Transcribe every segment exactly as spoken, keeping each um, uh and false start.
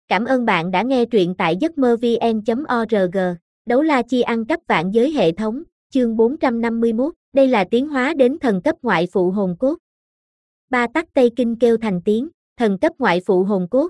Cảm ơn bạn đã nghe truyện tại giấc mơ vn chấm org. Đấu la chi ăn cắp vạn giới hệ thống, chương bốn trăm năm mươi mốt, đây là tiến hóa đến thần cấp ngoại phụ hồn cốt. Ba tắc Tây Kinh kêu thành tiếng, thần cấp ngoại phụ hồn cốt.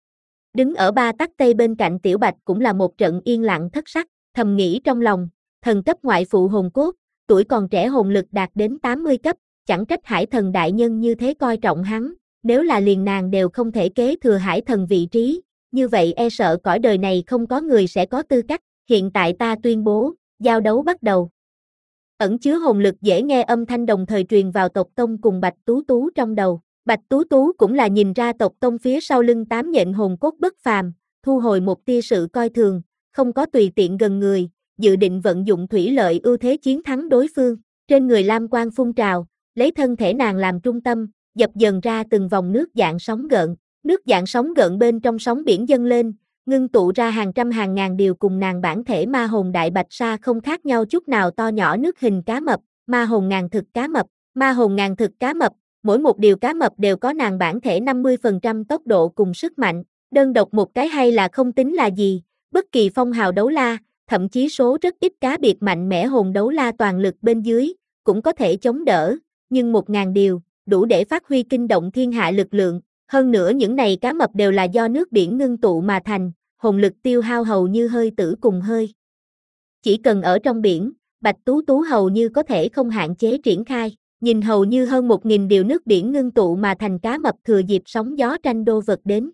Đứng ở ba tắc Tây bên cạnh Tiểu Bạch cũng là một trận yên lặng thất sắc, thầm nghĩ trong lòng, thần cấp ngoại phụ hồn cốt, tuổi còn trẻ hồn lực đạt đến tám mươi cấp, chẳng trách Hải Thần đại nhân như thế coi trọng hắn, nếu là liền nàng đều không thể kế thừa Hải Thần vị trí, như vậy e sợ cõi đời này không có người sẽ có tư cách, hiện tại ta tuyên bố, giao đấu bắt đầu. Ẩn chứa hồn lực dễ nghe âm thanh đồng thời truyền vào tộc tông cùng Bạch Tú Tú trong đầu. Bạch Tú Tú cũng là nhìn ra tộc tông phía sau lưng tám nhện hồn cốt bất phàm, thu hồi một tia sự coi thường, không có tùy tiện gần người, dự định vận dụng thủy lợi ưu thế chiến thắng đối phương. Trên người lam quang phun trào, lấy thân thể nàng làm trung tâm, dập dần ra từng vòng nước dạng sóng gợn. Nước dạng sóng gợn bên trong sóng biển dâng lên, ngưng tụ ra hàng trăm hàng ngàn điều cùng nàng bản thể ma hồn đại bạch sa không khác nhau chút nào to nhỏ nước hình cá mập, ma hồn ngàn thực cá mập, ma hồn ngàn thực cá mập, mỗi một điều cá mập đều có nàng bản thể năm mươi phần trăm tốc độ cùng sức mạnh, đơn độc một cái hay là không tính là gì, bất kỳ phong hào đấu la, thậm chí số rất ít cá biệt mạnh mẽ hồn đấu la toàn lực bên dưới, cũng có thể chống đỡ, nhưng một ngàn điều, đủ để phát huy kinh động thiên hạ lực lượng. Hơn nữa những này cá mập đều là do nước biển ngưng tụ mà thành, hồn lực tiêu hao hầu như hơi tử cùng hơi. Chỉ cần ở trong biển, Bạch Tú Tú hầu như có thể không hạn chế triển khai, nhìn hầu như hơn một nghìn điều nước biển ngưng tụ mà thành cá mập thừa dịp sóng gió tranh đô vật đến.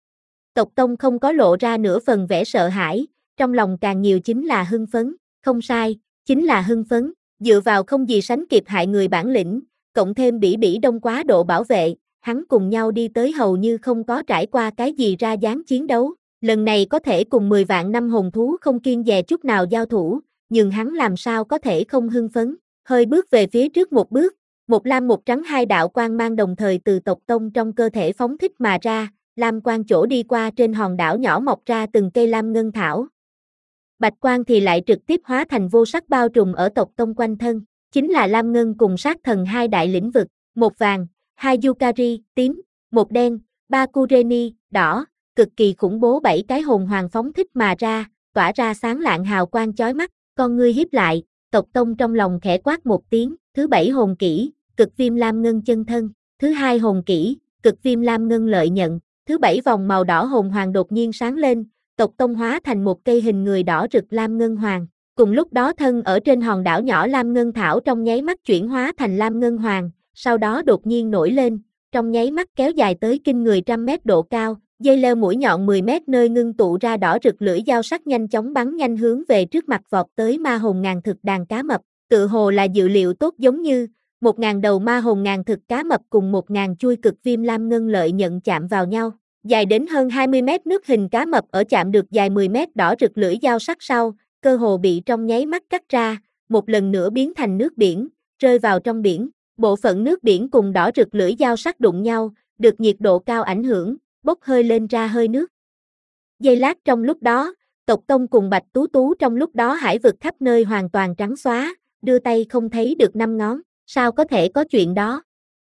Tộc Tông không có lộ ra nửa phần vẻ sợ hãi, trong lòng càng nhiều chính là hưng phấn, không sai, chính là hưng phấn, dựa vào không gì sánh kịp hại người bản lĩnh, cộng thêm bỉ bỉ đông quá độ bảo vệ. Hắn cùng nhau đi tới hầu như không có trải qua cái gì ra dáng chiến đấu, lần này có thể cùng mười vạn năm hồn thú không kiêng dè chút nào giao thủ, nhưng hắn làm sao có thể không hưng phấn, hơi bước về phía trước một bước, một lam một trắng hai đạo quang mang đồng thời từ tộc tông trong cơ thể phóng thích mà ra, lam quang chỗ đi qua trên hòn đảo nhỏ mọc ra từng cây lam ngân thảo. Bạch quang thì lại trực tiếp hóa thành vô sắc bao trùm ở tộc tông quanh thân, chính là lam ngân cùng sát thần hai đại lĩnh vực, một vàng, hai Yukari, tím, một đen, ba Kureni, đỏ, cực kỳ khủng bố bảy cái hồn hoàng phóng thích mà ra, tỏa ra sáng lạng hào quang chói mắt, con ngươi hiếp lại, tộc tông trong lòng khẽ quát một tiếng, thứ bảy hồn kỹ, cực viêm lam ngân chân thân, thứ hai hồn kỹ, cực viêm lam ngân lợi nhận, thứ bảy vòng màu đỏ hồn hoàng đột nhiên sáng lên, tộc tông hóa thành một cây hình người đỏ rực lam ngân hoàng, cùng lúc đó thân ở trên hòn đảo nhỏ lam ngân thảo trong nháy mắt chuyển hóa thành lam ngân hoàng. Sau đó đột nhiên nổi lên, trong nháy mắt kéo dài tới kinh người trăm mét độ cao, dây leo mũi nhọn mười mét nơi ngưng tụ ra đỏ rực lưỡi dao sắc nhanh chóng bắn nhanh hướng về trước mặt vọt tới ma hồn ngàn thực đàn cá mập, tự hồ là dự liệu tốt giống như, một ngàn đầu ma hồn ngàn thực cá mập cùng một ngàn chui cực viêm lam ngân lợi nhận chạm vào nhau, dài đến hơn hai mươi mét nước hình cá mập ở chạm được dài mười mét đỏ rực lưỡi dao sắc sau, cơ hồ bị trong nháy mắt cắt ra, một lần nữa biến thành nước biển, rơi vào trong biển. Bộ phận nước biển cùng đỏ rực lưỡi dao sắc đụng nhau, được nhiệt độ cao ảnh hưởng, bốc hơi lên ra hơi nước. Giây lát trong lúc đó, tộc tông cùng Bạch Tú Tú trong lúc đó hải vực khắp nơi hoàn toàn trắng xóa, đưa tay không thấy được năm ngón, sao có thể có chuyện đó?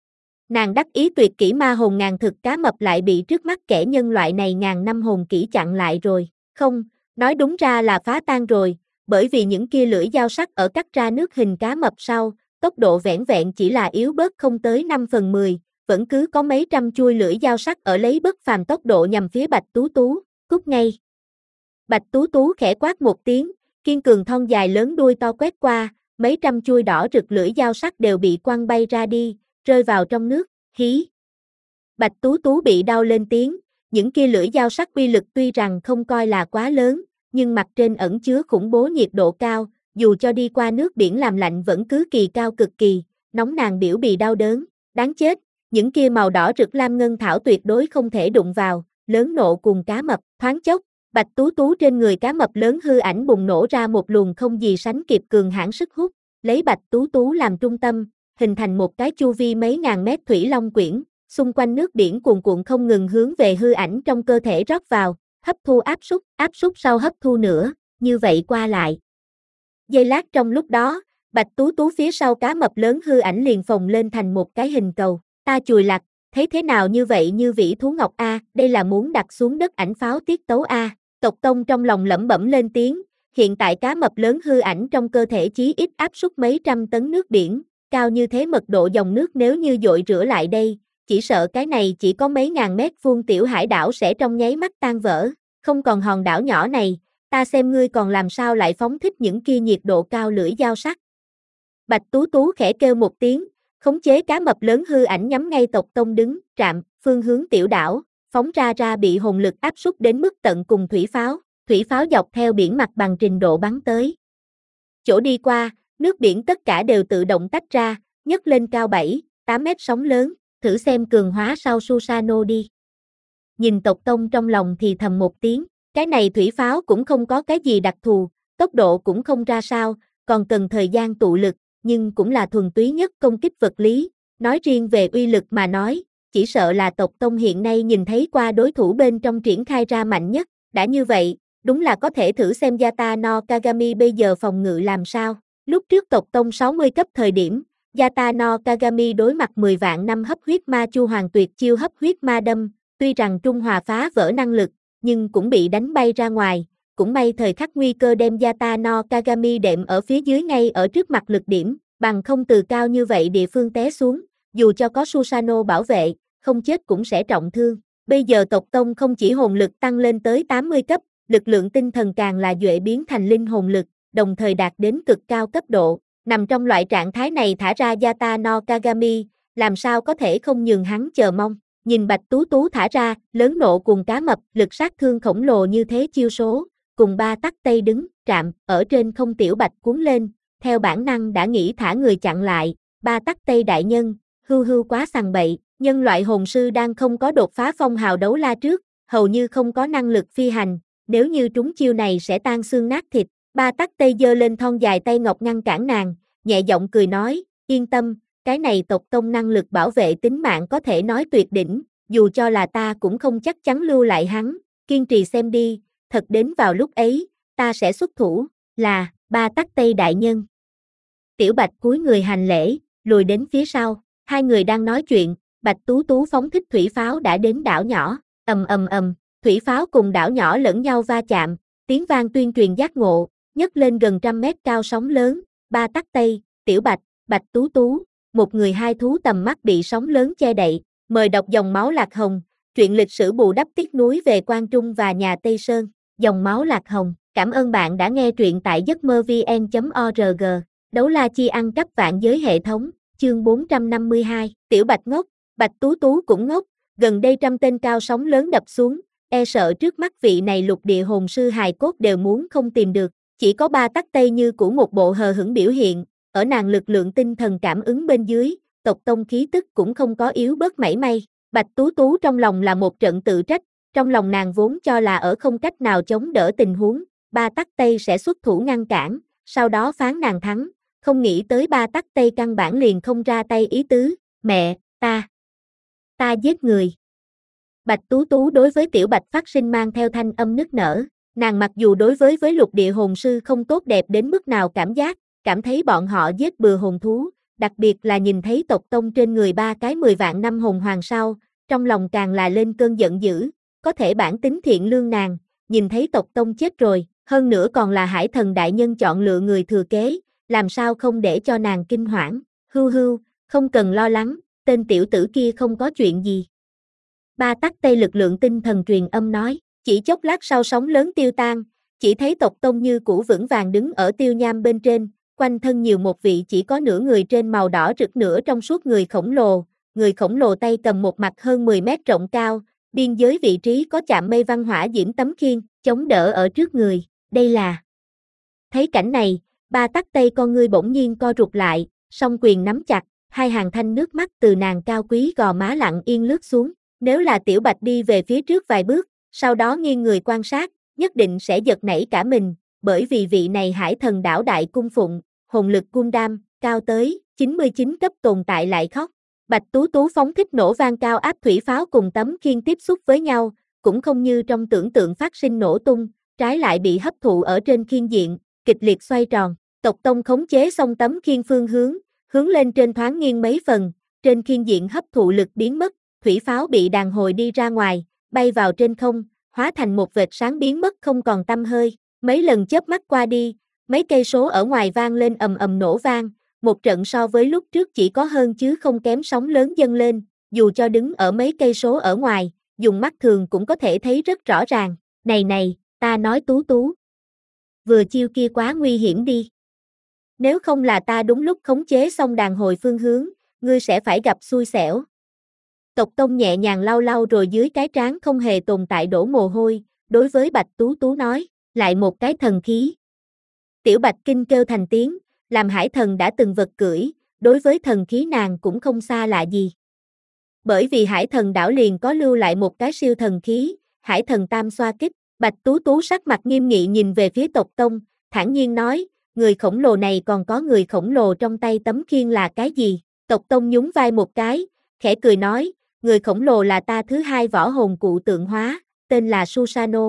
Nàng đắc ý tuyệt kỹ ma hồn ngàn thực cá mập lại bị trước mắt kẻ nhân loại này ngàn năm hồn kỹ chặn lại rồi, không, nói đúng ra là phá tan rồi, bởi vì những kia lưỡi dao sắc ở cắt ra nước hình cá mập sau, tốc độ vẻn vẹn chỉ là yếu bớt không tới năm phần mười, vẫn cứ có mấy trăm chuôi lưỡi dao sắc ở lấy bất phàm tốc độ nhằm phía Bạch Tú Tú, cút ngay. Bạch Tú Tú khẽ quát một tiếng, kiên cường thon dài lớn đuôi to quét qua, mấy trăm chuôi đỏ rực lưỡi dao sắc đều bị quăng bay ra đi, rơi vào trong nước, hí. Bạch Tú Tú bị đau lên tiếng, những kia lưỡi dao sắc uy lực tuy rằng không coi là quá lớn, nhưng mặt trên ẩn chứa khủng bố nhiệt độ cao, dù cho đi qua nước biển làm lạnh vẫn cứ kỳ cao cực kỳ, nóng nàng biểu bì đau đớn, đáng chết, những kia màu đỏ rực lam ngân thảo tuyệt đối không thể đụng vào, lớn nộ cùng cá mập, thoáng chốc, Bạch Tú Tú trên người cá mập lớn hư ảnh bùng nổ ra một luồng không gì sánh kịp cường hãn sức hút, lấy Bạch Tú Tú làm trung tâm, hình thành một cái chu vi mấy ngàn mét thủy long quyển, xung quanh nước biển cuồn cuộn không ngừng hướng về hư ảnh trong cơ thể rót vào, hấp thu áp suất, áp suất sau hấp thu nữa, như vậy qua lại. Giây lát trong lúc đó, Bạch Tú Tú phía sau cá mập lớn hư ảnh liền phồng lên thành một cái hình cầu, ta chùi lặt, Thấy thế nào như vậy như vĩ thú ngọc a, đây là muốn đặt xuống đất ảnh pháo tiết tấu a. Tộc Tông trong lòng lẩm bẩm lên tiếng, hiện tại cá mập lớn hư ảnh trong cơ thể chí ít áp suất mấy trăm tấn nước biển, cao như thế mật độ dòng nước nếu như dội rửa lại đây, chỉ sợ cái này chỉ có mấy ngàn mét vuông tiểu hải đảo sẽ trong nháy mắt tan vỡ, không còn hòn đảo nhỏ này, ta xem ngươi còn làm sao lại phóng thích những kia nhiệt độ cao lưỡi dao sắc. Bạch Tú Tú khẽ kêu một tiếng, khống chế cá mập lớn hư ảnh nhắm ngay Tộc Tông đứng, trạm, phương hướng tiểu đảo, phóng ra ra bị hồn lực áp suất đến mức tận cùng thủy pháo, thủy pháo dọc theo biển mặt bằng trình độ bắn tới. Chỗ đi qua, nước biển tất cả đều tự động tách ra, nhấc lên cao bảy, tám mét sóng lớn, thử xem cường hóa sau Susano đi. Nhìn Tộc Tông trong lòng thì thầm một tiếng, cái này thủy pháo cũng không có cái gì đặc thù, tốc độ cũng không ra sao, còn cần thời gian tụ lực, nhưng cũng là thuần túy nhất công kích vật lý, nói riêng về uy lực mà nói, chỉ sợ là Tộc Tông hiện nay nhìn thấy qua đối thủ bên trong triển khai ra mạnh nhất, đã như vậy, đúng là có thể thử xem Yata no Kagami bây giờ phòng ngự làm sao. Lúc trước Tộc Tông sáu mươi cấp thời điểm, Yata no Kagami đối mặt mười vạn năm hấp huyết ma chu hoàng tuyệt chiêu hấp huyết ma đâm, tuy rằng trung hòa phá vỡ năng lực, nhưng cũng bị đánh bay ra ngoài, cũng may thời khắc nguy cơ đem Yata no Kagami đệm ở phía dưới ngay ở trước mặt lực điểm, bằng không từ cao như vậy địa phương té xuống, dù cho có Susano bảo vệ, không chết cũng sẽ trọng thương. Bây giờ Tộc Tông không chỉ hồn lực tăng lên tới tám mươi cấp, lực lượng tinh thần càng là duệ biến thành linh hồn lực, đồng thời đạt đến cực cao cấp độ, nằm trong loại trạng thái này thả ra Yata no Kagami, làm sao có thể không nhường hắn chờ mong. Nhìn Bạch Tú Tú thả ra, lớn nộ cùng cá mập, lực sát thương khổng lồ như thế chiêu số, cùng ba tắc tây đứng, trạm, ở trên không tiểu bạch cuốn lên, theo bản năng đã nghĩ thả người chặn lại, ba tắc tây đại nhân, hưu hưu quá sằng bậy, nhân loại hồn sư đang không có đột phá phong hào đấu la trước, hầu như không có năng lực phi hành, nếu như trúng chiêu này sẽ tan xương nát thịt, ba tắc tây giơ lên thon dài tay ngọc ngăn cản nàng, nhẹ giọng cười nói, yên tâm, cái này Tộc Tông năng lực bảo vệ tính mạng có thể nói tuyệt đỉnh, dù cho là ta cũng không chắc chắn lưu lại hắn, kiên trì xem đi, thật đến vào lúc ấy, ta sẽ xuất thủ, là, ba tắc tây đại nhân. Tiểu Bạch cúi người hành lễ, lùi đến phía sau, hai người đang nói chuyện, Bạch Tú Tú phóng thích thủy pháo đã đến đảo nhỏ, ầm ầm ầm, thủy pháo cùng đảo nhỏ lẫn nhau va chạm, tiếng vang tuyên truyền giác ngộ, nhấc lên gần trăm mét cao sóng lớn, ba tắc tây, Tiểu Bạch, Bạch Tú Tú, một người hai thú tầm mắt bị sóng lớn che đậy, mời đọc dòng máu lạc hồng, truyện lịch sử bù đắp tiếc núi về Quan Trung và nhà Tây Sơn, dòng máu lạc hồng, cảm ơn bạn đã nghe truyện tại giấc mơ vn chấm org, đấu la chi ăn cắp vạn giới hệ thống, chương bốn trăm năm mươi hai, Tiểu Bạch ngốc, Bạch Tú Tú cũng ngốc, gần đây trăm tên cao sóng lớn đập xuống, e sợ trước mắt vị này lục địa hồn sư hài cốt đều muốn không tìm được, chỉ có ba tắc tây như cũ một bộ hờ hững biểu hiện, ở nàng lực lượng tinh thần cảm ứng bên dưới, Tộc Tông khí tức cũng không có yếu bớt mảy may, Bạch Tú Tú trong lòng là một trận tự trách, trong lòng nàng vốn cho là ở không cách nào chống đỡ tình huống, ba tắc tây sẽ xuất thủ ngăn cản, sau đó phán nàng thắng, không nghĩ tới ba tắc tây căn bản liền không ra tay ý tứ, mẹ, ta, ta giết người. Bạch Tú Tú đối với Tiểu Bạch phát sinh mang theo thanh âm nức nở, nàng mặc dù đối với với lục địa hồn sư không tốt đẹp đến mức nào cảm giác, cảm thấy bọn họ giết bừa hồn thú, đặc biệt là nhìn thấy Tộc Tông trên người ba cái mười vạn năm hồn hoàng sau, trong lòng càng là lên cơn giận dữ, có thể bản tính thiện lương nàng, nhìn thấy Tộc Tông chết rồi, hơn nữa còn là Hải Thần đại nhân chọn lựa người thừa kế, làm sao không để cho nàng kinh hoảng, hưu hưu, không cần lo lắng, tên tiểu tử kia không có chuyện gì. Ba tắc tây lực lượng tinh thần truyền âm nói, chỉ chốc lát sau sóng lớn tiêu tan, chỉ thấy Tộc Tông như cũ vững vàng đứng ở tiêu nham bên trên, quanh thân nhiều một vị chỉ có nửa người trên màu đỏ rực nửa trong suốt người khổng lồ, người khổng lồ tay cầm một mặt hơn mười mét rộng cao, biên giới vị trí có chạm mây văn hỏa diễm tấm khiên, chống đỡ ở trước người, đây là. Thấy cảnh này, ba tắc tây con ngươi bỗng nhiên co rụt lại, song quyền nắm chặt, hai hàng thanh nước mắt từ nàng cao quý gò má lặng yên lướt xuống, nếu là Tiểu Bạch đi về phía trước vài bước, sau đó nghiêng người quan sát, nhất định sẽ giật nảy cả mình, bởi vì vị này Hải Thần đảo đại cung phụng, hồn lực Gundam, cao tới chín mươi chín cấp tồn tại lại khóc. Bạch Tú Tú phóng thích nổ vang cao áp thủy pháo cùng tấm khiên tiếp xúc với nhau, cũng không như trong tưởng tượng phát sinh nổ tung, trái lại bị hấp thụ ở trên khiên diện, kịch liệt xoay tròn. Tộc Tông khống chế xong tấm khiên phương hướng, hướng lên trên thoáng nghiêng mấy phần, trên khiên diện hấp thụ lực biến mất, thủy pháo bị đàn hồi đi ra ngoài, bay vào trên không, hóa thành một vệt sáng biến mất không còn tăm hơi. Mấy lần chớp mắt qua đi, mấy cây số ở ngoài vang lên ầm ầm nổ vang, một trận so với lúc trước chỉ có hơn chứ không kém sóng lớn dâng lên, dù cho đứng ở mấy cây số ở ngoài, dùng mắt thường cũng có thể thấy rất rõ ràng. Này này, ta nói Tú Tú. Vừa chiêu kia quá nguy hiểm đi. Nếu không là ta đúng lúc khống chế xong đàn hồi phương hướng, ngươi sẽ phải gặp xui xẻo. Tộc Tông nhẹ nhàng lau lau rồi dưới cái trán không hề tồn tại đổ mồ hôi, đối với Bạch Tú Tú nói, lại một cái thần khí. Tiểu Bạch kinh kêu thành tiếng, làm hải thần đã từng vật cưỡi, đối với thần khí nàng cũng không xa lạ gì. Bởi vì hải thần đảo liền có lưu lại một cái siêu thần khí, hải thần tam xoa kích. Bạch Tú Tú sắc mặt nghiêm nghị nhìn về phía tộc Tông, thản nhiên nói, người khổng lồ này còn có người khổng lồ trong tay tấm khiên là cái gì? Tộc Tông nhún vai một cái, khẽ cười nói, người khổng lồ là ta thứ hai võ hồn cụ tượng hóa, tên là Susanoo.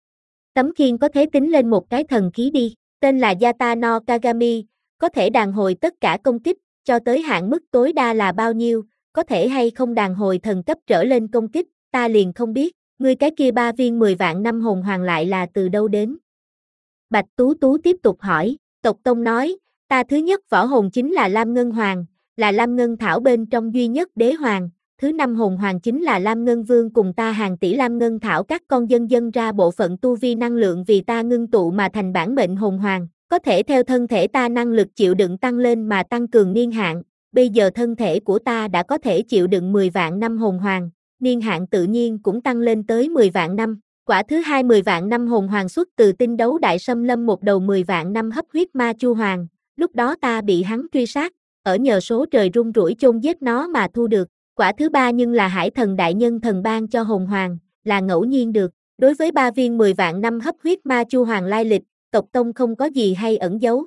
Tấm khiên có thể tính lên một cái thần khí đi, tên là Yata no Kagami, có thể đàn hồi tất cả công kích, cho tới hạn mức tối đa là bao nhiêu, có thể hay không đàn hồi thần cấp trở lên công kích, ta liền không biết, ngươi cái kia ba viên mười vạn năm hồn hoàng lại là từ đâu đến? Bạch Tú Tú tiếp tục hỏi, tộc Tông nói, ta thứ nhất võ hồn chính là Lam Ngân Hoàng, là Lam Ngân Thảo bên trong duy nhất đế hoàng, thứ năm hồn hoàng chính là Lam Ngân Vương cùng ta hàng tỷ Lam Ngân Thảo các con dân dân ra bộ phận tu vi năng lượng vì ta ngưng tụ mà thành bản mệnh hồn hoàng, có thể theo thân thể ta năng lực chịu đựng tăng lên mà tăng cường niên hạn, bây giờ thân thể của ta đã có thể chịu đựng mười vạn năm hồn hoàng, niên hạn tự nhiên cũng tăng lên tới mười vạn năm. Quả thứ hai mười vạn năm hồn hoàng xuất từ tinh đấu đại xâm lâm một đầu mười vạn năm hấp huyết ma chu hoàng, lúc đó ta bị hắn truy sát, ở nhờ số trời rung rủi chôn giết nó mà thu được. Quả thứ ba nhưng là hải thần đại nhân thần ban cho hồn hoàng, là ngẫu nhiên được. Đối với ba viên mười vạn năm hấp huyết ma chu hoàng lai lịch, tộc Tông không có gì hay ẩn giấu.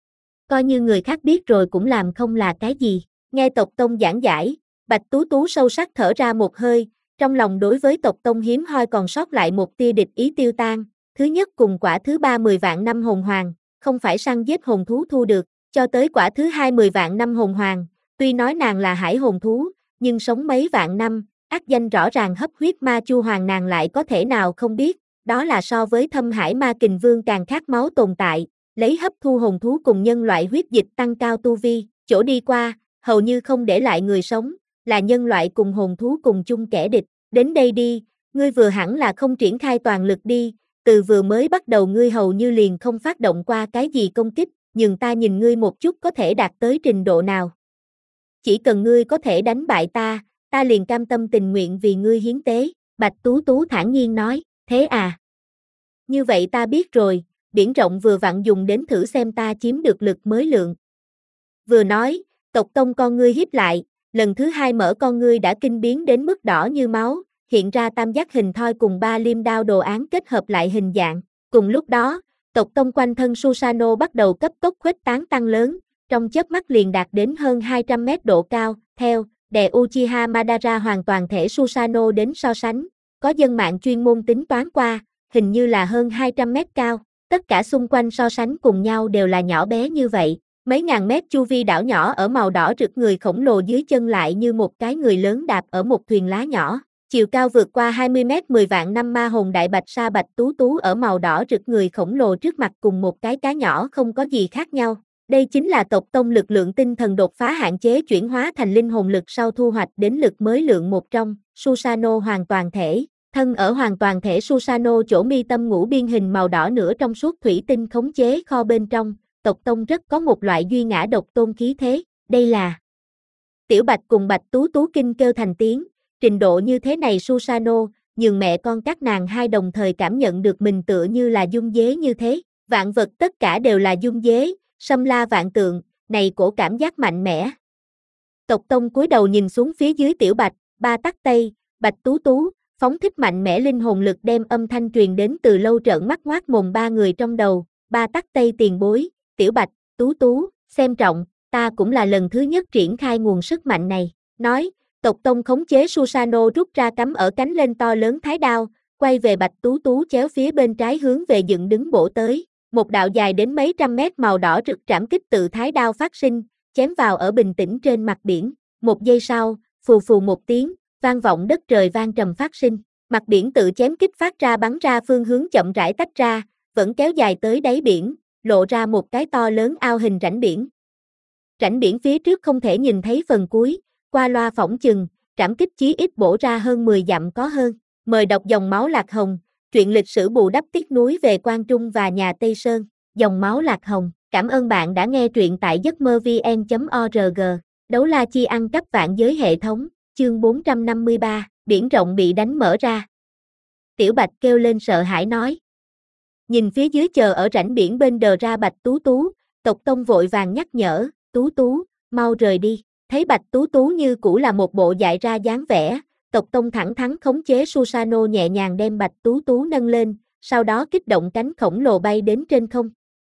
Coi như người khác biết rồi cũng làm không là cái gì. Nghe tộc Tông giảng giải, Bạch Tú Tú sâu sắc thở ra một hơi, trong lòng đối với tộc Tông hiếm hoi còn sót lại một tia địch ý tiêu tan. Thứ nhất cùng quả thứ ba mười vạn năm hồn hoàng, không phải săn giết hồn thú thu được, cho tới quả thứ hai mười vạn năm hồn hoàng, tuy nói nàng là hải hồn thú, nhưng sống mấy vạn năm, ác danh rõ ràng hấp huyết ma chu hoàng nàng lại có thể nào không biết, đó là so với thâm hải ma kình vương càng khát máu tồn tại, lấy hấp thu hồn thú cùng nhân loại huyết dịch tăng cao tu vi, chỗ đi qua, hầu như không để lại người sống, là nhân loại cùng hồn thú cùng chung kẻ địch, đến đây đi, ngươi vừa hẳn là không triển khai toàn lực đi, từ vừa mới bắt đầu ngươi hầu như liền không phát động qua cái gì công kích, nhưng ta nhìn ngươi một chút có thể đạt tới trình độ nào. Chỉ cần ngươi có thể đánh bại ta, ta liền cam tâm tình nguyện vì ngươi hiến tế, Bạch Tú Tú thản nhiên nói, thế à? Như vậy ta biết rồi, biển rộng vừa vặn dùng đến thử xem ta chiếm được lực mới lượng. Vừa nói, tộc Tông con ngươi híp lại, lần thứ hai mở con ngươi đã kinh biến đến mức đỏ như máu, hiện ra tam giác hình thoi cùng ba liêm đao đồ án kết hợp lại hình dạng. Cùng lúc đó, tộc Tông quanh thân Susanoo bắt đầu cấp tốc khuếch tán tăng lớn, trong chớp mắt liền đạt đến hơn hai trăm mét độ cao, theo, đè Uchiha Madara hoàn toàn thể Susanoo đến so sánh, có dân mạng chuyên môn tính toán qua, hình như là hơn hai trăm mét cao, tất cả xung quanh so sánh cùng nhau đều là nhỏ bé như vậy, mấy ngàn mét chu vi đảo nhỏ ở màu đỏ rực người khổng lồ dưới chân lại như một cái người lớn đạp ở một thuyền lá nhỏ, chiều cao vượt qua hai mươi mét mười vạn năm ma hồn đại bạch sa Bạch Tú Tú ở màu đỏ rực người khổng lồ trước mặt cùng một cái cá nhỏ không có gì khác nhau. Đây chính là tộc Tông lực lượng tinh thần đột phá hạn chế chuyển hóa thành linh hồn lực sau thu hoạch đến lực mới lượng một trong, Susanoo hoàn toàn thể, thân ở hoàn toàn thể Susanoo chỗ mi tâm ngũ biên hình màu đỏ nửa trong suốt thủy tinh khống chế kho bên trong, tộc Tông rất có một loại duy ngã độc tôn khí thế, đây là Tiểu Bạch cùng Bạch Tú Tú kinh kêu thành tiếng, trình độ như thế này Susanoo, nhường mẹ con các nàng hai đồng thời cảm nhận được mình tựa như là dung dế như thế, vạn vật tất cả đều là dung dế. Sâm la vạn tượng, này cổ cảm giác mạnh mẽ. Tộc Tông cúi đầu nhìn xuống phía dưới Tiểu Bạch, ba tắc tây, Bạch Tú Tú, phóng thích mạnh mẽ linh hồn lực đem âm thanh truyền đến từ lâu trợn mắt ngoác mồm ba người trong đầu, ba tắc tây tiền bối, Tiểu Bạch, Tú Tú, xem trọng, ta cũng là lần thứ nhất triển khai nguồn sức mạnh này, nói, tộc Tông khống chế Susanoo rút ra cắm ở cánh lên to lớn thái đao, quay về Bạch Tú Tú chéo phía bên trái hướng về dựng đứng bổ tới. Một đạo dài đến mấy trăm mét màu đỏ rực trảm kích tự thái đao phát sinh, chém vào ở bình tĩnh trên mặt biển. Một giây sau, phù phù một tiếng, vang vọng đất trời vang trầm phát sinh, mặt biển tự chém kích phát ra bắn ra phương hướng chậm rãi tách ra, vẫn kéo dài tới đáy biển, lộ ra một cái to lớn ao hình rãnh biển. Rãnh biển phía trước không thể nhìn thấy phần cuối, qua loa phỏng chừng, trảm kích chí ít bổ ra hơn mười dặm có hơn. Mời đọc dòng máu Lạc Hồng, truyện lịch sử bù đắp tiếc núi về Quan Trung và nhà Tây Sơn. Dòng máu Lạc Hồng, cảm ơn bạn đã nghe truyện tại giấc mơ vn chấm org. Đấu la chi ăn cắp vạn giới hệ thống, chương bốn trăm năm mươi ba, biển rộng bị đánh mở ra. Tiểu Bạch kêu lên sợ hãi nói. Nhìn phía dưới chờ ở rãnh biển bên đờ ra Bạch Tú Tú, tộc tông vội vàng nhắc nhở, Tú Tú, mau rời đi. Thấy Bạch Tú Tú như cũ là một bộ dại ra dáng vẻ, tộc tông thẳng thắn khống chế Susanoo nhẹ nhàng đem Bạch Tú Tú nâng lên, sau đó kích động cánh khổng lồ bay đến trên không.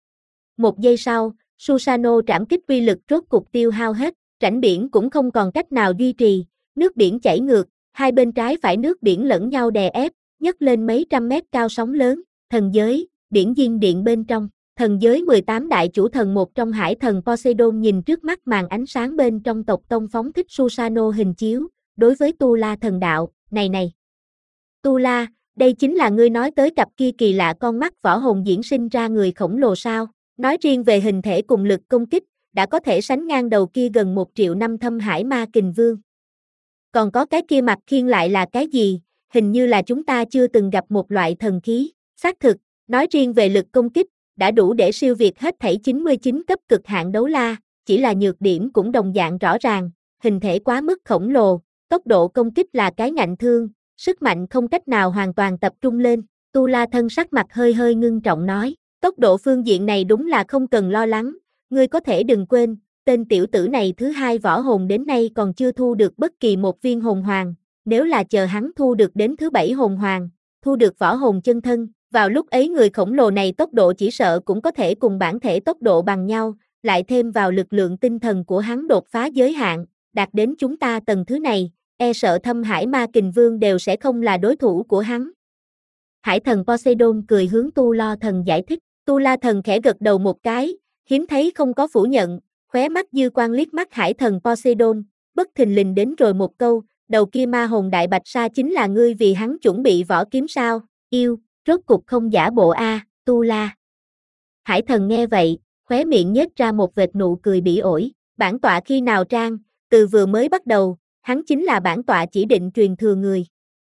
Một giây sau, Susanoo trảm kích uy lực rốt cục tiêu hao hết, rãnh biển cũng không còn cách nào duy trì, nước biển chảy ngược, hai bên trái phải nước biển lẫn nhau đè ép, nhấc lên mấy trăm mét cao sóng lớn. Thần giới, biển diên điện bên trong, thần giới mười tám đại chủ thần một trong hải thần Poseidon nhìn trước mắt màn ánh sáng bên trong tộc tông phóng thích Susanoo hình chiếu, đối với Tu La thần đạo, này này. Tu La, đây chính là ngươi nói tới cặp kia kỳ lạ con mắt võ hồn diễn sinh ra người khổng lồ sao, nói riêng về hình thể cùng lực công kích, đã có thể sánh ngang đầu kia gần một triệu năm thâm hải ma kình vương. Còn có cái kia mặt khiên lại là cái gì, hình như là chúng ta chưa từng gặp một loại thần khí, xác thực, nói riêng về lực công kích, đã đủ để siêu việt hết thảy chín mươi chín cấp cực hạn đấu la, chỉ là nhược điểm cũng đồng dạng rõ ràng, hình thể quá mức khổng lồ, tốc độ công kích là cái ngạnh thương, sức mạnh không cách nào hoàn toàn tập trung lên, Tu La thân sắc mặt hơi hơi ngưng trọng nói, tốc độ phương diện này đúng là không cần lo lắng, ngươi có thể đừng quên, tên tiểu tử này thứ hai võ hồn đến nay còn chưa thu được bất kỳ một viên hồn hoàng, nếu là chờ hắn thu được đến thứ bảy hồn hoàng, thu được võ hồn chân thân, vào lúc ấy người khổng lồ này tốc độ chỉ sợ cũng có thể cùng bản thể tốc độ bằng nhau, lại thêm vào lực lượng tinh thần của hắn đột phá giới hạn, đạt đến chúng ta tầng thứ này, e sợ thâm hải ma kình vương đều sẽ không là đối thủ của hắn. Hải thần Poseidon cười hướng Tu La thần giải thích, Tu La thần khẽ gật đầu một cái, hiếm thấy không có phủ nhận, khóe mắt dư quang liếc mắt hải thần Poseidon, bất thình lình đến rồi một câu, đầu kia ma hồn đại bạch sa chính là ngươi vì hắn chuẩn bị vỏ kiếm sao, yêu, rốt cục không giả bộ a, à, Tu La. Hải thần nghe vậy, khóe miệng nhếch ra một vệt nụ cười bỉ ổi, bản tọa khi nào trang, từ vừa mới bắt đầu, hắn chính là bản tọa chỉ định truyền thừa người.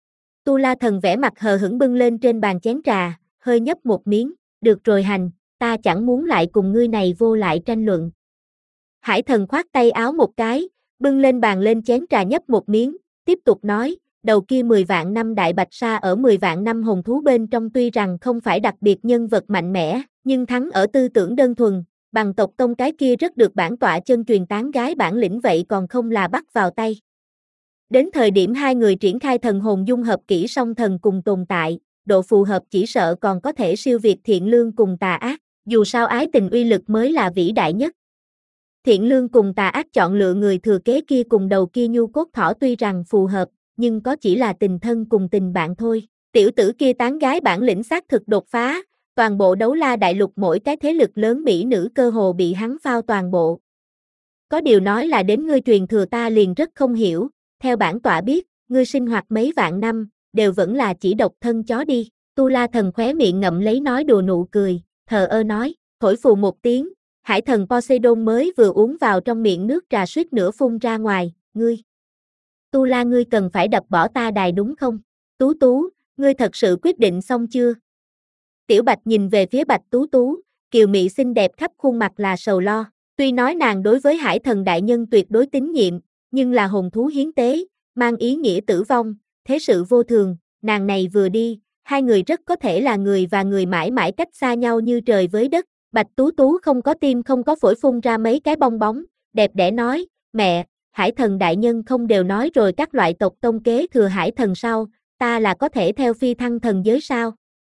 Tu La thần vẽ mặt hờ hững bưng lên trên bàn chén trà, hơi nhấp một miếng, được rồi hành, ta chẳng muốn lại cùng ngươi này vô lại tranh luận. Hải thần khoát tay áo một cái, bưng lên bàn lên chén trà nhấp một miếng, tiếp tục nói, đầu kia mười vạn năm đại bạch sa ở mười vạn năm hồn thú bên trong tuy rằng không phải đặc biệt nhân vật mạnh mẽ, nhưng thắng ở tư tưởng đơn thuần, bằng tộc tông cái kia rất được bản tọa chân truyền tán gái bản lĩnh vậy còn không là bắt vào tay. Đến thời điểm hai người triển khai thần hồn dung hợp kỹ song thần cùng tồn tại, độ phù hợp chỉ sợ còn có thể siêu việt thiện lương cùng tà ác, dù sao ái tình uy lực mới là vĩ đại nhất. Thiện lương cùng tà ác chọn lựa người thừa kế kia cùng đầu kia nhu cốt thỏ tuy rằng phù hợp, nhưng có chỉ là tình thân cùng tình bạn thôi. Tiểu tử kia tán gái bản lĩnh xác thực đột phá, toàn bộ đấu la đại lục mỗi cái thế lực lớn mỹ nữ cơ hồ bị hắn phao toàn bộ. Có điều nói là đến ngươi truyền thừa ta liền rất không hiểu, theo bản tọa biết, ngươi sinh hoạt mấy vạn năm, đều vẫn là chỉ độc thân chó đi. Tu La thần khóe miệng ngậm lấy nói đùa nụ cười, thờ ơ nói, thổi phù một tiếng, hải thần Poseidon mới vừa uống vào trong miệng nước trà suýt nữa phun ra ngoài, ngươi. Tu La ngươi cần phải đập bỏ ta đài đúng không? Tú Tú, ngươi thật sự quyết định xong chưa? Tiểu Bạch nhìn về phía Bạch Tú Tú, kiều mị xinh đẹp khắp khuôn mặt là sầu lo, tuy nói nàng đối với hải thần đại nhân tuyệt đối tín nhiệm, nhưng là hồn thú hiến tế, mang ý nghĩa tử vong, thế sự vô thường, nàng này vừa đi, hai người rất có thể là người và người mãi mãi cách xa nhau như trời với đất. Bạch Tú Tú không có tim không có phổi phun ra mấy cái bong bóng, đẹp đẽ nói, mẹ, hải thần đại nhân không đều nói rồi các loại tộc tông kế thừa hải thần sau, ta là có thể theo phi thăng thần giới sao?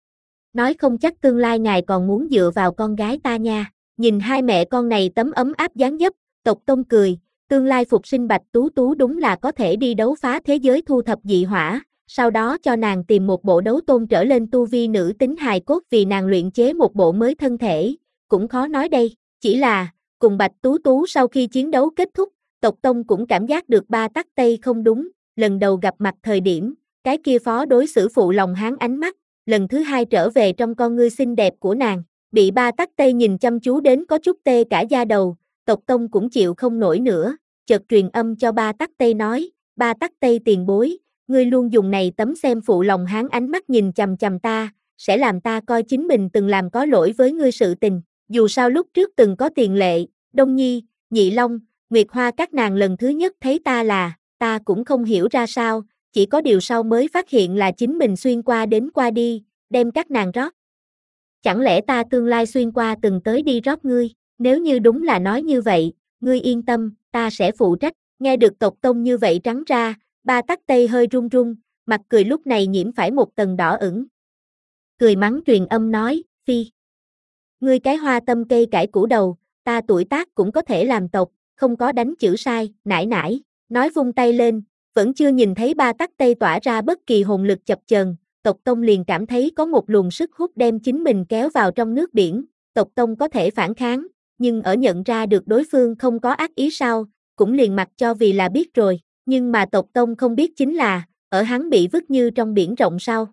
Nói không chắc tương lai ngài còn muốn dựa vào con gái ta nha, nhìn hai mẹ con này tấm ấm áp dáng dấp, tộc tông cười, tương lai phục sinh Bạch Tú Tú đúng là có thể đi đấu phá thế giới thu thập dị hỏa, sau đó cho nàng tìm một bộ đấu tôn trở lên tu vi nữ tính hài cốt vì nàng luyện chế một bộ mới thân thể, cũng khó nói đây, chỉ là, cùng Bạch Tú Tú sau khi chiến đấu kết thúc, tộc tông cũng cảm giác được ba tắc tây không đúng, lần đầu gặp mặt thời điểm, cái kia phó đối xử phụ lòng hán ánh mắt, lần thứ hai trở về trong con ngươi xinh đẹp của nàng, bị Ba Tắc Tây nhìn chăm chú đến có chút tê cả da đầu, Tộc Tông cũng chịu không nổi nữa, chợt truyền âm cho Ba Tắc Tây nói, Ba Tắc Tây tiền bối, ngươi luôn dùng này tấm xem phụ lòng hán ánh mắt nhìn chằm chằm ta, sẽ làm ta coi chính mình từng làm có lỗi với ngươi sự tình, dù sao lúc trước từng có tiền lệ, Đông Nhi, Nhị Long, Nguyệt Hoa các nàng lần thứ nhất thấy ta là, ta cũng không hiểu ra sao, chỉ có điều sau mới phát hiện là chính mình xuyên qua đến qua đi, đem các nàng rót. Chẳng lẽ ta tương lai xuyên qua từng tới đi rót ngươi, nếu như đúng là nói như vậy, ngươi yên tâm, ta sẽ phụ trách, nghe được Tộc Tông như vậy trắng ra, Ba Tắc Tây hơi run run, mặt cười lúc này nhiễm phải một tầng đỏ ửng. Cười mắng truyền âm nói, phi. Ngươi cái hoa tâm cây cải củ đầu, ta tuổi tác cũng có thể làm tộc, không có đánh chữ sai, nải nải, nói vung tay lên, vẫn chưa nhìn thấy Ba Tắc Tây tỏa ra bất kỳ hồn lực chập chờn, Tộc Tông liền cảm thấy có một luồng sức hút đem chính mình kéo vào trong nước biển, Tộc Tông có thể phản kháng, nhưng ở nhận ra được đối phương không có ác ý sau, cũng liền mặc cho vì là biết rồi, nhưng mà Tộc Tông không biết chính là, ở hắn bị vứt như trong biển rộng sau.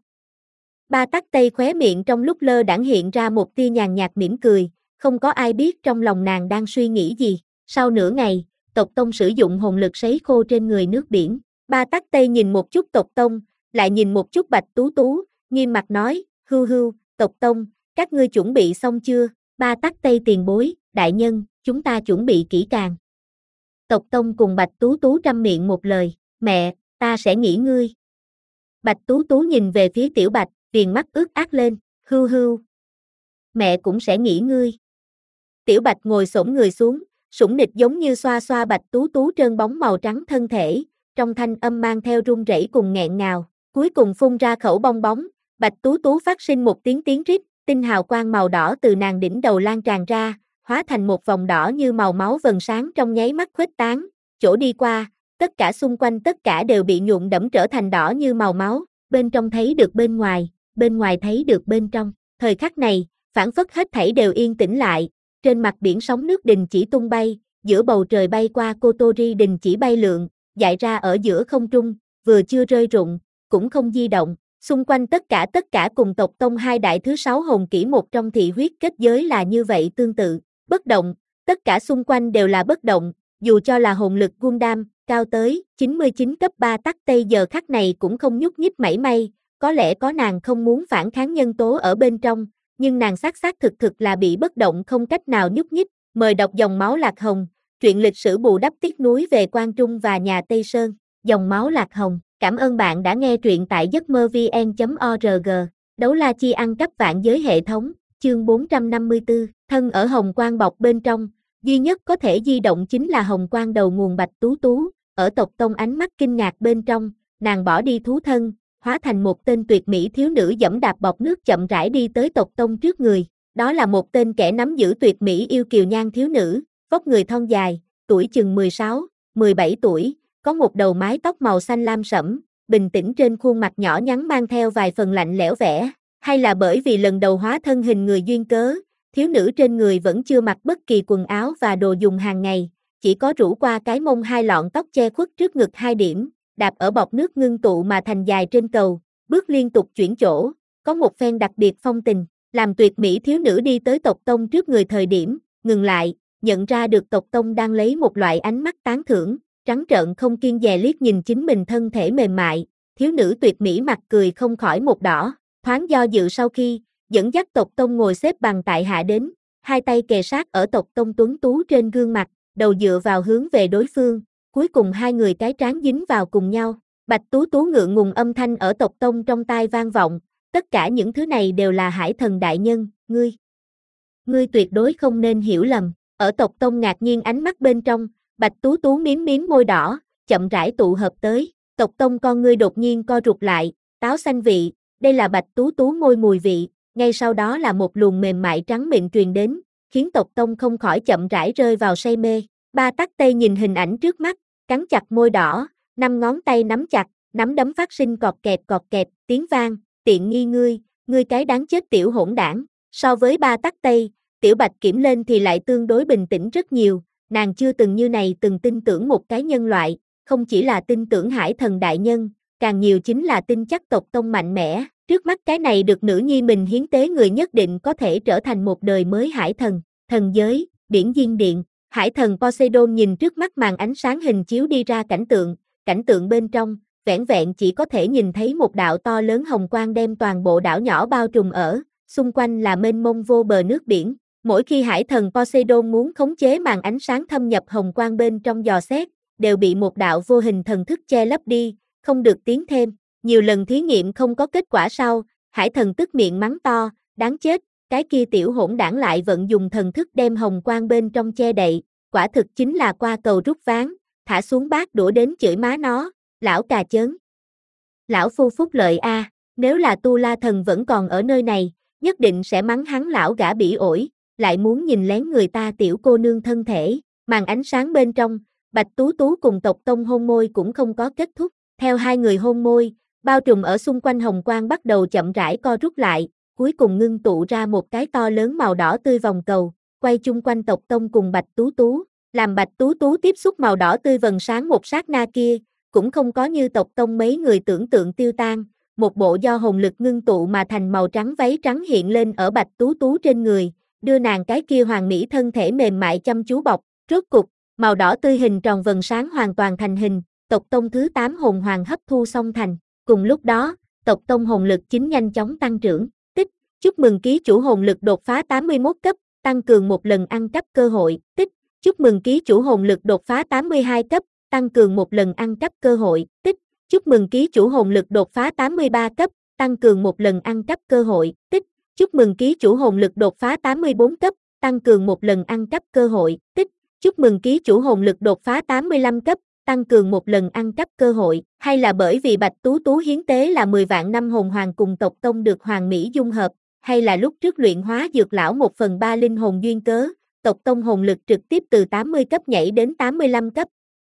Ba Tắc Tây khóe miệng trong lúc lơ đãng hiện ra một tia nhàn nhạt mỉm cười, không có ai biết trong lòng nàng đang suy nghĩ gì. Sau nửa ngày, Tộc Tông sử dụng hồn lực sấy khô trên người nước biển. Ba Tắc Tây nhìn một chút Tộc Tông, lại nhìn một chút Bạch Tú Tú, nghiêm mặt nói, hưu hưu, Tộc Tông, các ngươi chuẩn bị xong chưa? Ba Tắc Tây tiền bối, đại nhân, chúng ta chuẩn bị kỹ càng. Tộc Tông cùng Bạch Tú Tú trăm miệng một lời, mẹ, ta sẽ nghĩ ngươi. Bạch Tú Tú nhìn về phía Tiểu Bạch, viền mắt ướt át lên, hưu hưu. Mẹ cũng sẽ nghĩ ngươi. Tiểu Bạch ngồi xổm người xuống, sủng nịch giống như xoa xoa Bạch Tú Tú trơn bóng màu trắng thân thể, trong thanh âm mang theo run rẩy cùng nghẹn ngào, cuối cùng phun ra khẩu bong bóng, Bạch Tú Tú phát sinh một tiếng tiếng rít, tinh hào quang màu đỏ từ nàng đỉnh đầu lan tràn ra, hóa thành một vòng đỏ như màu máu vầng sáng trong nháy mắt khuếch tán, chỗ đi qua, tất cả xung quanh tất cả đều bị nhuộm đẫm trở thành đỏ như màu máu, bên trong thấy được bên ngoài, bên ngoài thấy được bên trong, thời khắc này, phảng phất hết thảy đều yên tĩnh lại, trên mặt biển sóng nước đình chỉ tung bay, giữa bầu trời bay qua Kotori đình chỉ bay lượn, dại ra ở giữa không trung, vừa chưa rơi rụng, cũng không di động, xung quanh tất cả tất cả cùng Tộc Tông hai đại thứ sáu hồn kỹ một trong thị huyết kết giới là như vậy tương tự, bất động, tất cả xung quanh đều là bất động, dù cho là hồn lực Gundam, cao tới chín mươi chín cấp ba Tắc Tây giờ khắc này cũng không nhúc nhích mảy may, có lẽ có nàng không muốn phản kháng nhân tố ở bên trong, nhưng nàng xác xác thực thực là bị bất động không cách nào nhúc nhích, mời đọc dòng máu Lạc Hồng, truyện lịch sử bù đắp tiếc núi về Quan Trung và nhà Tây Sơn, dòng máu Lạc Hồng, cảm ơn bạn đã nghe truyện tại giấc mơ vn chấm org, đấu la chi ăn cắp vạn giới hệ thống, chương bốn trăm năm mươi tư, thân ở hồng quang bọc bên trong, duy nhất có thể di động chính là hồng quang đầu nguồn Bạch Tú Tú, ở Tộc Tông ánh mắt kinh ngạc bên trong, nàng bỏ đi thú thân, hóa thành một tên tuyệt mỹ thiếu nữ dẫm đạp bọt nước chậm rãi đi tới Tộc Tông trước người, đó là một tên kẻ nắm giữ tuyệt mỹ yêu kiều nhan thiếu nữ, vóc người thon dài, tuổi chừng mười sáu, mười bảy tuổi, có một đầu mái tóc màu xanh lam sẫm, bình tĩnh trên khuôn mặt nhỏ nhắn mang theo vài phần lạnh lẽo vẻ, hay là bởi vì lần đầu hóa thân hình người duyên cớ, thiếu nữ trên người vẫn chưa mặc bất kỳ quần áo và đồ dùng hàng ngày, chỉ có rủ qua cái mông hai lọn tóc che khuất trước ngực hai điểm, đạp ở bọt nước ngưng tụ mà thành dài trên cầu, bước liên tục chuyển chỗ, có một phen đặc biệt phong tình, làm tuyệt mỹ thiếu nữ đi tới Tộc Tông trước người thời điểm, ngừng lại, nhận ra được Tộc Tông đang lấy một loại ánh mắt tán thưởng, trắng trợn không kiêng dè liếc nhìn chính mình thân thể mềm mại, thiếu nữ tuyệt mỹ mặt cười không khỏi một đỏ, thoáng do dự sau khi, dẫn dắt Tộc Tông ngồi xếp bằng tại hạ đến, hai tay kề sát ở Tộc Tông tuấn tú trên gương mặt, đầu dựa vào hướng về đối phương, cuối cùng hai người cái trán dính vào cùng nhau, Bạch Tú Tú ngượng ngùng âm thanh ở Tộc Tông trong tai vang vọng, tất cả những thứ này đều là Hải Thần đại nhân, ngươi, ngươi tuyệt đối không nên hiểu lầm, ở Tộc Tông ngạc nhiên ánh mắt bên trong, Bạch Tú Tú miếm miếm môi đỏ, chậm rãi tụ hợp tới, Tộc Tông con ngươi đột nhiên co rụt lại, táo xanh vị, đây là Bạch Tú Tú môi mùi vị, ngay sau đó là một luồng mềm mại trắng mịn truyền đến, khiến Tộc Tông không khỏi chậm rãi rơi vào say mê. Ba Tắc Tây nhìn hình ảnh trước mắt, cắn chặt môi đỏ, năm ngón tay nắm chặt, nắm đấm phát sinh cọt kẹt cọt kẹt, tiếng vang, tiện nghi ngươi, ngươi cái đáng chết tiểu hỗn đảng. So với Ba Tắc Tây, Tiểu Bạch Kiểm lên thì lại tương đối bình tĩnh rất nhiều, nàng chưa từng như này từng tin tưởng một cái nhân loại, không chỉ là tin tưởng Hải Thần đại nhân, càng nhiều chính là tin chắc tộc tông mạnh mẽ, trước mắt cái này được nữ nhi mình hiến tế người nhất định có thể trở thành một đời mới Hải Thần. Thần giới, biển Diên Điện, Hải Thần Poseidon nhìn trước mắt màn ánh sáng hình chiếu đi ra cảnh tượng, cảnh tượng bên trong, vẻn vẹn chỉ có thể nhìn thấy một đạo to lớn hồng quang đem toàn bộ đảo nhỏ bao trùm ở, xung quanh là mênh mông vô bờ nước biển. Mỗi khi Hải Thần Poseidon muốn khống chế màn ánh sáng thâm nhập hồng quang bên trong dò xét, đều bị một đạo vô hình thần thức che lấp đi, không được tiến thêm. Nhiều lần thí nghiệm không có kết quả sau, Hải Thần tức miệng mắng to, đáng chết, cái kia tiểu hỗn đảng lại vận dùng thần thức đem hồng quang bên trong che đậy, quả thực chính là qua cầu rút ván, thả xuống bát đũa đến chửi má nó, lão cà chớn. Lão phu phúc lợi a, nếu là Tu La Thần vẫn còn ở nơi này, nhất định sẽ mắng hắn lão gã bỉ ổi, lại muốn nhìn lén người ta tiểu cô nương thân thể. Màn ánh sáng bên trong, Bạch Tú Tú cùng tộc tông hôn môi cũng không có kết thúc, theo hai người hôn môi, bao trùm ở xung quanh hồng quang bắt đầu chậm rãi co rút lại, cuối cùng ngưng tụ ra một cái to lớn màu đỏ tươi vòng cầu, quay chung quanh tộc tông cùng Bạch Tú Tú, làm Bạch Tú Tú tiếp xúc màu đỏ tươi vầng sáng một sát na kia, cũng không có như tộc tông mấy người tưởng tượng tiêu tan, một bộ do hồn lực ngưng tụ mà thành màu trắng váy trắng hiện lên ở Bạch Tú Tú trên người, đưa nàng cái kia hoàn mỹ thân thể mềm mại chăm chú bọc, rốt cục, màu đỏ tươi hình tròn vầng sáng hoàn toàn thành hình, tộc tông thứ tám hồn hoàng hấp thu xong thành, cùng lúc đó, tộc tông hồn lực chính nhanh chóng tăng trưởng, tích, chúc mừng ký chủ hồn lực đột phá tám mươi mốt cấp, tăng cường một lần ăn cắp cơ hội, tích, chúc mừng ký chủ hồn lực đột phá tám mươi hai cấp, tăng cường một lần ăn cắp cơ hội, tích, chúc mừng ký chủ hồn lực đột phá tám mươi ba cấp, tăng cường một lần ăn cắp cơ hội, tích, chúc mừng ký chủ hồn lực đột phá tám mươi bốn cấp, tăng cường một lần ăn cắp cơ hội, tích, chúc mừng ký chủ hồn lực đột phá tám mươi lăm cấp, tăng cường một lần ăn cắp cơ hội, hay là bởi vì Bạch Tú Tú hiến tế là mười vạn năm hồn hoàng cùng tộc tông được hoàng mỹ dung hợp, hay là lúc trước luyện hóa dược lão một phần ba linh hồn duyên cớ, tộc tông hồn lực trực tiếp từ tám mươi cấp nhảy đến tám mươi lăm cấp.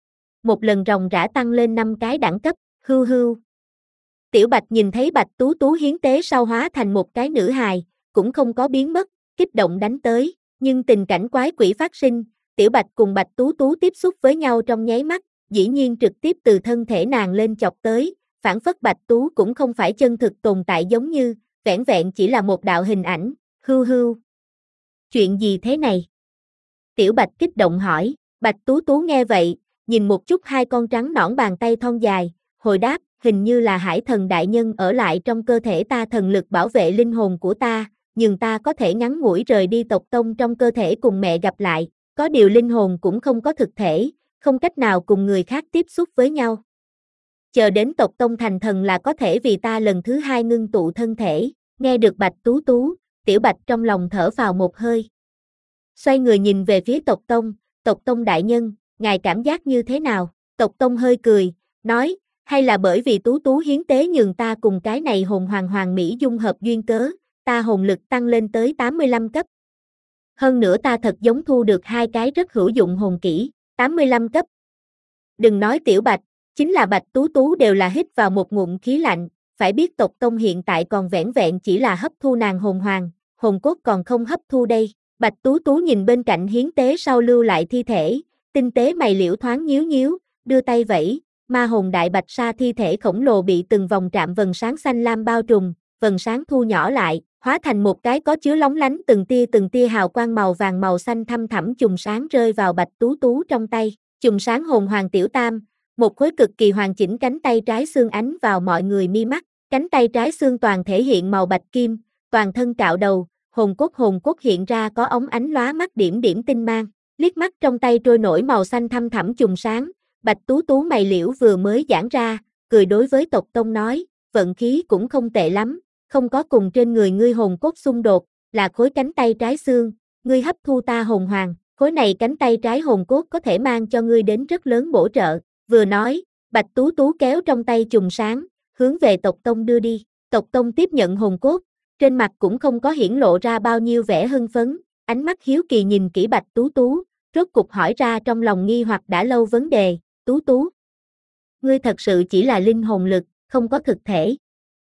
Một lần ròng rã tăng lên năm cái đẳng cấp, hưu hưu. Tiểu Bạch nhìn thấy Bạch Tú Tú hiến tế sau hóa thành một cái nữ hài, cũng không có biến mất, kích động đánh tới, nhưng tình cảnh quái quỷ phát sinh, Tiểu Bạch cùng Bạch Tú Tú tiếp xúc với nhau trong nháy mắt, dĩ nhiên trực tiếp từ thân thể nàng lên chọc tới, phản phất Bạch Tú cũng không phải chân thực tồn tại giống như, vẻn vẹn chỉ là một đạo hình ảnh, hưu hưu. Chuyện gì thế này? Tiểu Bạch kích động hỏi, Bạch Tú Tú nghe vậy, nhìn một chút hai con trắng nõn bàn tay thon dài, hồi đáp, hình như là Hải Thần đại nhân ở lại trong cơ thể ta thần lực bảo vệ linh hồn của ta, nhưng ta có thể ngắn ngủi rời đi tộc tông trong cơ thể cùng mẹ gặp lại, có điều linh hồn cũng không có thực thể, không cách nào cùng người khác tiếp xúc với nhau. Chờ đến tộc tông thành thần là có thể vì ta lần thứ hai ngưng tụ thân thể, nghe được Bạch Tú Tú, Tiểu Bạch trong lòng thở vào một hơi. Xoay người nhìn về phía tộc tông, tộc tông đại nhân, ngài cảm giác như thế nào? Tộc tông hơi cười, nói, hay là bởi vì Tú Tú hiến tế nhường ta cùng cái này hồn hoàng hoàng mỹ dung hợp duyên cớ, ta hồn lực tăng lên tới tám mươi lăm cấp. Hơn nữa ta thật giống thu được hai cái rất hữu dụng hồn kỹ, tám mươi lăm cấp. Đừng nói Tiểu Bạch, chính là Bạch Tú Tú đều là hít vào một ngụm khí lạnh, phải biết tộc tông hiện tại còn vẻn vẹn chỉ là hấp thu nàng hồn hoàng, hồn cốt còn không hấp thu đây. Bạch Tú Tú nhìn bên cạnh hiến tế sau lưu lại thi thể, tinh tế mày liễu thoáng nhíu nhíu, đưa tay vẫy, ma hồn đại bạch sa thi thể khổng lồ bị từng vòng trạm vầng sáng xanh lam bao trùm, vầng sáng thu nhỏ lại, hóa thành một cái có chứa lóng lánh từng tia từng tia hào quang màu vàng màu xanh thăm thẳm chùm sáng rơi vào Bạch Tú Tú trong tay, chùm sáng hồn hoàng tiểu tam, một khối cực kỳ hoàn chỉnh cánh tay trái xương ánh vào mọi người mi mắt, cánh tay trái xương toàn thể hiện màu bạch kim, toàn thân cạo đầu, hồn cốt hồn cốt hiện ra có ống ánh lóa mắt điểm điểm tinh mang, liếc mắt trong tay trôi nổi màu xanh thăm thẳm chùm sáng, Bạch Tú Tú mày liễu vừa mới giãn ra, cười đối với tộc tông nói, vận khí cũng không tệ lắm, không có cùng trên người ngươi hồn cốt xung đột, là khối cánh tay trái xương, ngươi hấp thu ta hồn hoàng, khối này cánh tay trái hồn cốt có thể mang cho ngươi đến rất lớn bổ trợ, vừa nói, Bạch Tú Tú kéo trong tay chùm sáng, hướng về tộc tông đưa đi, tộc tông tiếp nhận hồn cốt, trên mặt cũng không có hiển lộ ra bao nhiêu vẻ hưng phấn, ánh mắt hiếu kỳ nhìn kỹ Bạch Tú Tú, rốt cục hỏi ra trong lòng nghi hoặc đã lâu vấn đề, Tú Tú. Ngươi thật sự chỉ là linh hồn lực, không có thực thể.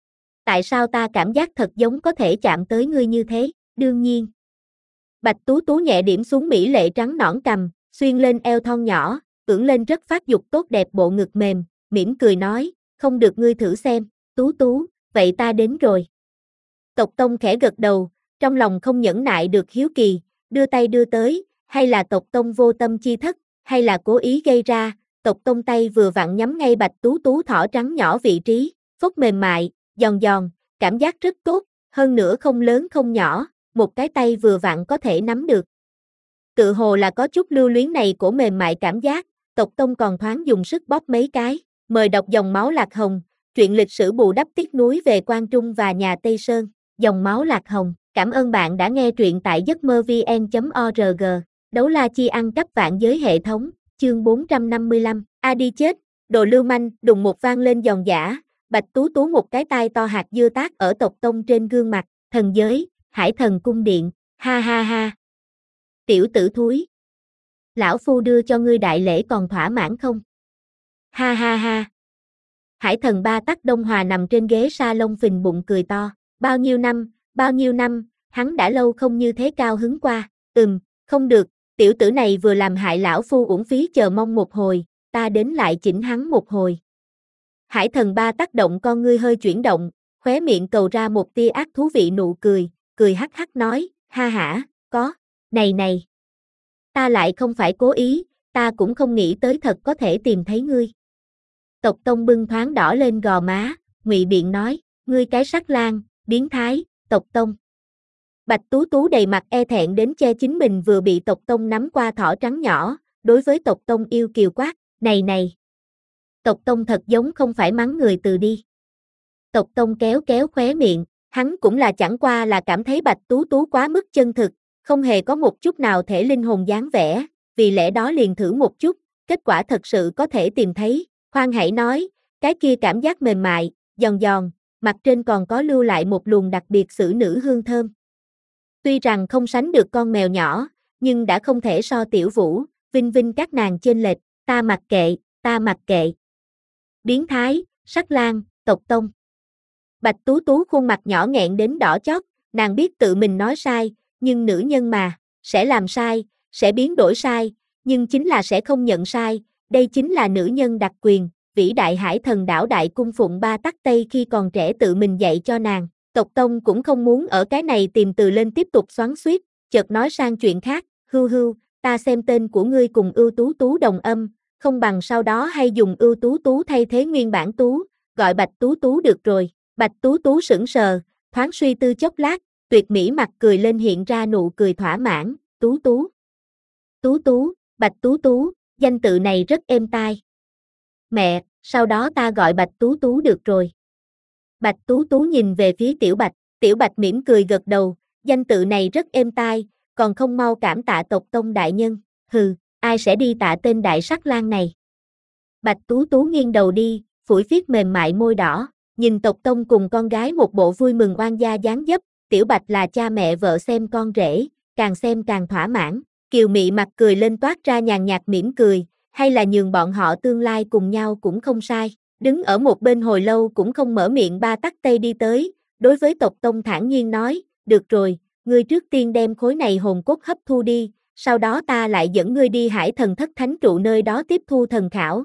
Tại sao ta cảm giác thật giống có thể chạm tới ngươi như thế, đương nhiên. Bạch Tú Tú nhẹ điểm xuống mỹ lệ trắng nõn cằm, xuyên lên eo thon nhỏ, ưỡn lên rất phát dục tốt đẹp bộ ngực mềm, mỉm cười nói, không được ngươi thử xem, Tú Tú, vậy ta đến rồi. Tộc Tông khẽ gật đầu, trong lòng không nhẫn nại được hiếu kỳ, đưa tay đưa tới, hay là Tộc Tông vô tâm chi thất, hay là cố ý gây ra, Tộc Tông tay vừa vặn nhắm ngay Bạch Tú Tú thỏ trắng nhỏ vị trí, phốc mềm mại, giòn giòn, cảm giác rất tốt, hơn nữa không lớn không nhỏ, một cái tay vừa vặn có thể nắm được. Tự hồ là có chút lưu luyến này của mềm mại cảm giác, Tộc Tông còn thoáng dùng sức bóp mấy cái, mời đọc dòng máu Lạc Hồng, truyện lịch sử bù đắp tiếc núi về Quan Trung và nhà Tây Sơn, dòng máu Lạc Hồng. Cảm ơn bạn đã nghe truyện tại giấc mơ vn chấm org. Đấu la chi ăn cắp vạn giới hệ thống, chương bốn trăm năm mươi lăm. A đi chết, đồ lưu manh, đùng một vang lên giòn giã, Bạch Tú Tú một cái tai to hạt dưa tát ở Tộc Tông trên gương mặt, thần giới, Hải Thần cung điện, ha ha ha. Tiểu tử thúi. Lão phu đưa cho ngươi đại lễ còn thỏa mãn không? Ha ha ha. Hải Thần ba tắc Đông Hòa nằm trên ghế salon phình bụng cười to, bao nhiêu năm, bao nhiêu năm, hắn đã lâu không như thế cao hứng qua, ừm, không được, tiểu tử này vừa làm hại lão phu uổng phí chờ mong một hồi, ta đến lại chỉnh hắn một hồi. Hải Thần ba tác động con ngươi hơi chuyển động, khóe miệng cầu ra một tia ác thú vị nụ cười, cười hắc hắc nói, ha hả, có, này này. Ta lại không phải cố ý, ta cũng không nghĩ tới thật có thể tìm thấy ngươi. Tộc Tông bưng thoáng đỏ lên gò má, ngụy biện nói, ngươi cái sắc lang, biến thái, Tộc Tông. Bạch Tú Tú đầy mặt e thẹn đến che chính mình vừa bị Tộc Tông nắm qua thỏ trắng nhỏ, đối với Tộc Tông yêu kiều quát, này này. Tộc Tông thật giống không phải mắng người từ đi. Tộc Tông kéo kéo khóe miệng, hắn cũng là chẳng qua là cảm thấy Bạch Tú Tú quá mức chân thực, không hề có một chút nào thể linh hồn dáng vẻ, vì lẽ đó liền thử một chút, kết quả thật sự có thể tìm thấy, khoan hãy nói, cái kia cảm giác mềm mại, giòn giòn, mặt trên còn có lưu lại một luồng đặc biệt xử nữ hương thơm. Tuy rằng không sánh được con mèo nhỏ, nhưng đã không thể so Tiểu Vũ, Vinh Vinh các nàng chênh lệch, ta mặc kệ, ta mặc kệ. Biến thái, sắc lang, Tộc Tông. Bạch Tú Tú khuôn mặt nhỏ nghẹn đến đỏ chót, nàng biết tự mình nói sai, nhưng nữ nhân mà, sẽ làm sai, sẽ biến đổi sai, nhưng chính là sẽ không nhận sai, đây chính là nữ nhân đặc quyền, vĩ đại Hải Thần đảo đại cung phụng ba tắc Tây khi còn trẻ tự mình dạy cho nàng. Tộc Tông cũng không muốn ở cái này tìm từ lên tiếp tục xoắn xuýt, chợt nói sang chuyện khác, hưu hưu, ta xem tên của ngươi cùng Ưu Tú Tú đồng âm, không bằng sau đó hay dùng Ưu Tú Tú thay thế nguyên bản Tú, gọi Bạch Tú Tú được rồi. Bạch Tú Tú sững sờ, thoáng suy tư chốc lát, tuyệt mỹ mặt cười lên hiện ra nụ cười thỏa mãn, Tú Tú. Tú Tú, Bạch Tú Tú, danh tự này rất êm tai. Mẹ, sau đó ta gọi Bạch Tú Tú được rồi. Bạch Tú Tú nhìn về phía Tiểu Bạch, Tiểu Bạch mỉm cười gật đầu, danh tự này rất êm tai, còn không mau cảm tạ Tộc Tông đại nhân, hừ, ai sẽ đi tạ tên đại sắc lang này. Bạch Tú Tú nghiêng đầu đi, phủi phiết mềm mại môi đỏ, nhìn Tộc Tông cùng con gái một bộ vui mừng oan gia dáng dấp, Tiểu Bạch là cha mẹ vợ xem con rể, càng xem càng thỏa mãn, kiều mị mặt cười lên toát ra nhàn nhạt mỉm cười, hay là nhường bọn họ tương lai cùng nhau cũng không sai. Đứng ở một bên hồi lâu cũng không mở miệng ba tắc Tây đi tới, đối với Tộc Tông thản nhiên nói, được rồi, ngươi trước tiên đem khối này hồn cốt hấp thu đi, sau đó ta lại dẫn ngươi đi Hải Thần thất thánh trụ nơi đó tiếp thu thần khảo.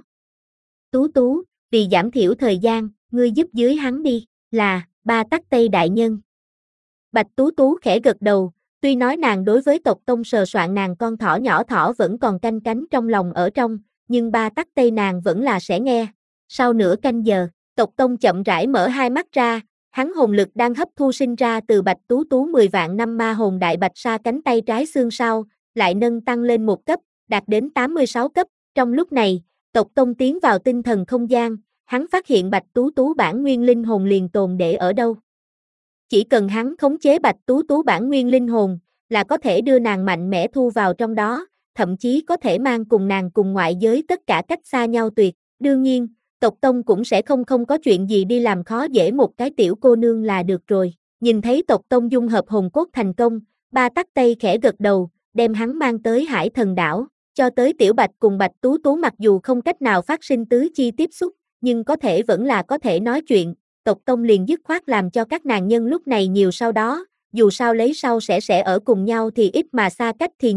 Tú Tú, vì giảm thiểu thời gian, ngươi giúp dưới hắn đi, là, ba tắc Tây đại nhân. Bạch Tú Tú khẽ gật đầu, tuy nói nàng đối với Tộc Tông sờ soạn nàng con thỏ nhỏ thỏ vẫn còn canh cánh trong lòng ở trong, nhưng ba tắc Tây nàng vẫn là sẽ nghe. Sau nửa canh giờ, Tộc Tông chậm rãi mở hai mắt ra, hắn hồn lực đang hấp thu sinh ra từ Bạch Tú Tú mười vạn năm ma hồn đại bạch sa cánh tay trái xương sau, lại nâng tăng lên một cấp, đạt đến tám mươi sáu cấp. Trong lúc này, Tộc Tông tiến vào tinh thần không gian, hắn phát hiện Bạch Tú Tú bản nguyên linh hồn liền tồn để ở đâu. Chỉ cần hắn khống chế Bạch Tú Tú bản nguyên linh hồn, là có thể đưa nàng mạnh mẽ thu vào trong đó, thậm chí có thể mang cùng nàng cùng ngoại giới tất cả cách xa nhau tuyệt. Đương nhiên, Tộc Tông cũng sẽ không không có chuyện gì đi làm khó dễ một cái tiểu cô nương là được rồi. Nhìn thấy Tộc Tông dung hợp hồn cốt thành công, ba tắc Tây khẽ gật đầu, đem hắn mang tới Hải Thần đảo, cho tới Tiểu Bạch cùng Bạch Tú Tú mặc dù không cách nào phát sinh tứ chi tiếp xúc, nhưng có thể vẫn là có thể nói chuyện. Tộc Tông liền dứt khoát làm cho các nàng nhân lúc này nhiều sau đó, dù sao lấy sau sẽ sẽ ở cùng nhau thì ít mà xa cách thì nhiều.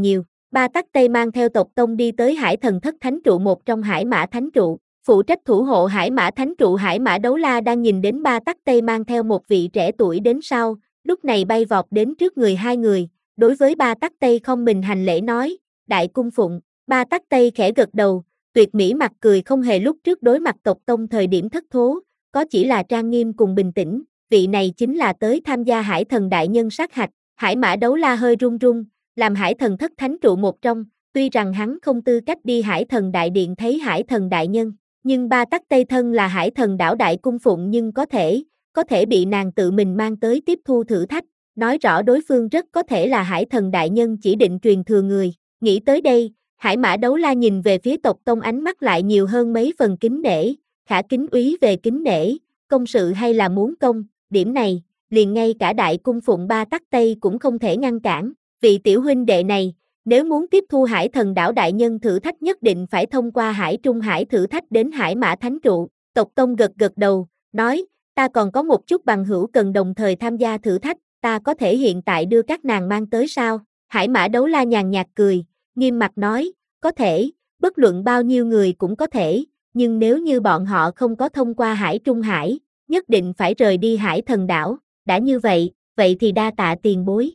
Ba Tắc Tây mang theo tộc tông đi tới Hải Thần Thất Thánh Trụ, một trong Hải Mã Thánh Trụ. Phụ trách thủ hộ Hải Mã Thánh Trụ Hải Mã Đấu La đang nhìn đến Ba Tắc Tây mang theo một vị trẻ tuổi đến sau, lúc này bay vọt đến trước người hai người, đối với Ba Tắc Tây không mình hành lễ nói, đại cung phụng. Ba Tắc Tây khẽ gật đầu, tuyệt mỹ mặt cười không hề lúc trước đối mặt tộc tông thời điểm thất thố, có chỉ là trang nghiêm cùng bình tĩnh, vị này chính là tới tham gia Hải Thần Đại Nhân sát hạch. Hải Mã Đấu La hơi run run, làm Hải Thần Thất Thánh Trụ một trong, tuy rằng hắn không tư cách đi Hải Thần Đại Điện thấy Hải Thần Đại Nhân, nhưng Ba Tắc Tây thân là Hải Thần đảo đại cung phụng nhưng có thể, có thể bị nàng tự mình mang tới tiếp thu thử thách, nói rõ đối phương rất có thể là Hải Thần Đại Nhân chỉ định truyền thừa người. Nghĩ tới đây, Hải Mã Đấu La nhìn về phía tộc tông ánh mắt lại nhiều hơn mấy phần kính nể, khả kính úy về kính nể, công sự hay là muốn công, điểm này, liền ngay cả đại cung phụng Ba Tắc Tây cũng không thể ngăn cản, vị tiểu huynh đệ này, nếu muốn tiếp thu Hải Thần đảo đại nhân thử thách nhất định phải thông qua Hải Trung Hải thử thách đến Hải Mã Thánh Trụ. Tộc tông gật gật đầu, nói, ta còn có một chút bằng hữu cần đồng thời tham gia thử thách, ta có thể hiện tại đưa các nàng mang tới sao? Hải Mã Đấu La nhàn nhạt cười, nghiêm mặt nói, có thể, bất luận bao nhiêu người cũng có thể, nhưng nếu như bọn họ không có thông qua Hải Trung Hải, nhất định phải rời đi Hải Thần đảo, đã như vậy, vậy thì đa tạ tiền bối.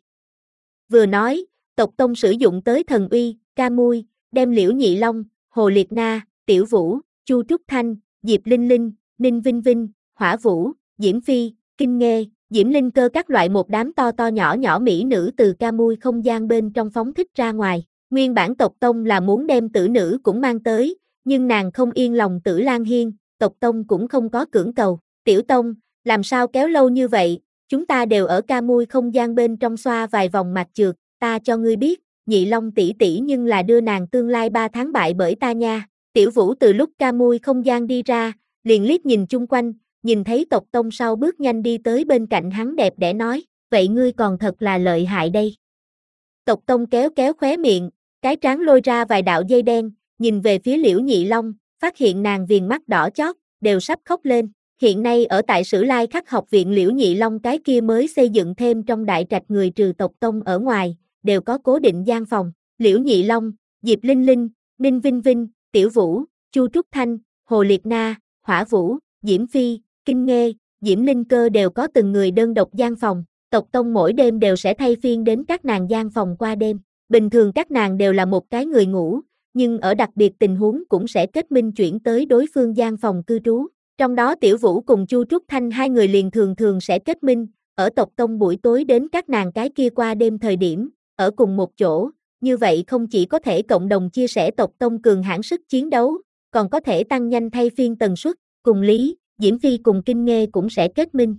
Vừa nói, tộc tông sử dụng tới thần uy, ca mui, đem Liễu Nhị Long, Hồ Liệt Na, Tiểu Vũ, Chu Trúc Thanh, Diệp Linh Linh, Ninh Vinh Vinh, Hỏa Vũ, Diễm Phi, Kinh Nghê, Diễm Linh Cơ các loại một đám to to nhỏ nhỏ mỹ nữ từ ca mui không gian bên trong phóng thích ra ngoài. Nguyên bản tộc tông là muốn đem tử nữ cũng mang tới, nhưng nàng không yên lòng Tử Lan Hiên, tộc tông cũng không có cưỡng cầu. Tiểu tông, làm sao kéo lâu như vậy, chúng ta đều ở ca mui không gian bên trong xoa vài vòng mặt trượt, ta cho ngươi biết, Nhị Long tỷ tỷ nhưng là đưa nàng tương lai ba tháng bại bởi ta nha. Tiểu Vũ từ lúc ca mui không gian đi ra, liền liếc nhìn chung quanh, nhìn thấy tộc tông sau bước nhanh đi tới bên cạnh hắn đẹp đẽ nói, vậy ngươi còn thật là lợi hại đây. Tộc tông kéo kéo khóe miệng, cái trán lôi ra vài đạo dây đen, nhìn về phía Liễu Nhị Long, phát hiện nàng viền mắt đỏ chót, đều sắp khóc lên. Hiện nay ở tại Sử Lai Khắc học viện Liễu Nhị Long cái kia mới xây dựng thêm trong đại trạch người trừ tộc tông ở ngoài, đều có cố định gian phòng. Liễu Nhị Long, Diệp Linh Linh, Ninh Vinh Vinh, Tiểu Vũ, Chu Trúc Thanh, Hồ Liệt Na, Hỏa Vũ, Diễm Phi, Kinh Nghê, Diễm Linh Cơ đều có từng người đơn độc gian phòng. Tộc tông mỗi đêm đều sẽ thay phiên đến các nàng gian phòng qua đêm. Bình thường các nàng đều là một cái người ngủ, nhưng ở đặc biệt tình huống cũng sẽ kết minh chuyển tới đối phương gian phòng cư trú. Trong đó Tiểu Vũ cùng Chu Trúc Thanh hai người liền thường thường sẽ kết minh, ở tộc tông buổi tối đến các nàng cái kia qua đêm thời điểm, ở cùng một chỗ, như vậy không chỉ có thể cộng đồng chia sẻ tộc tông cường hãn sức chiến đấu, còn có thể tăng nhanh thay phiên tần suất, cùng Lý, Diễm Phi cùng Kinh Nghê cũng sẽ kết minh.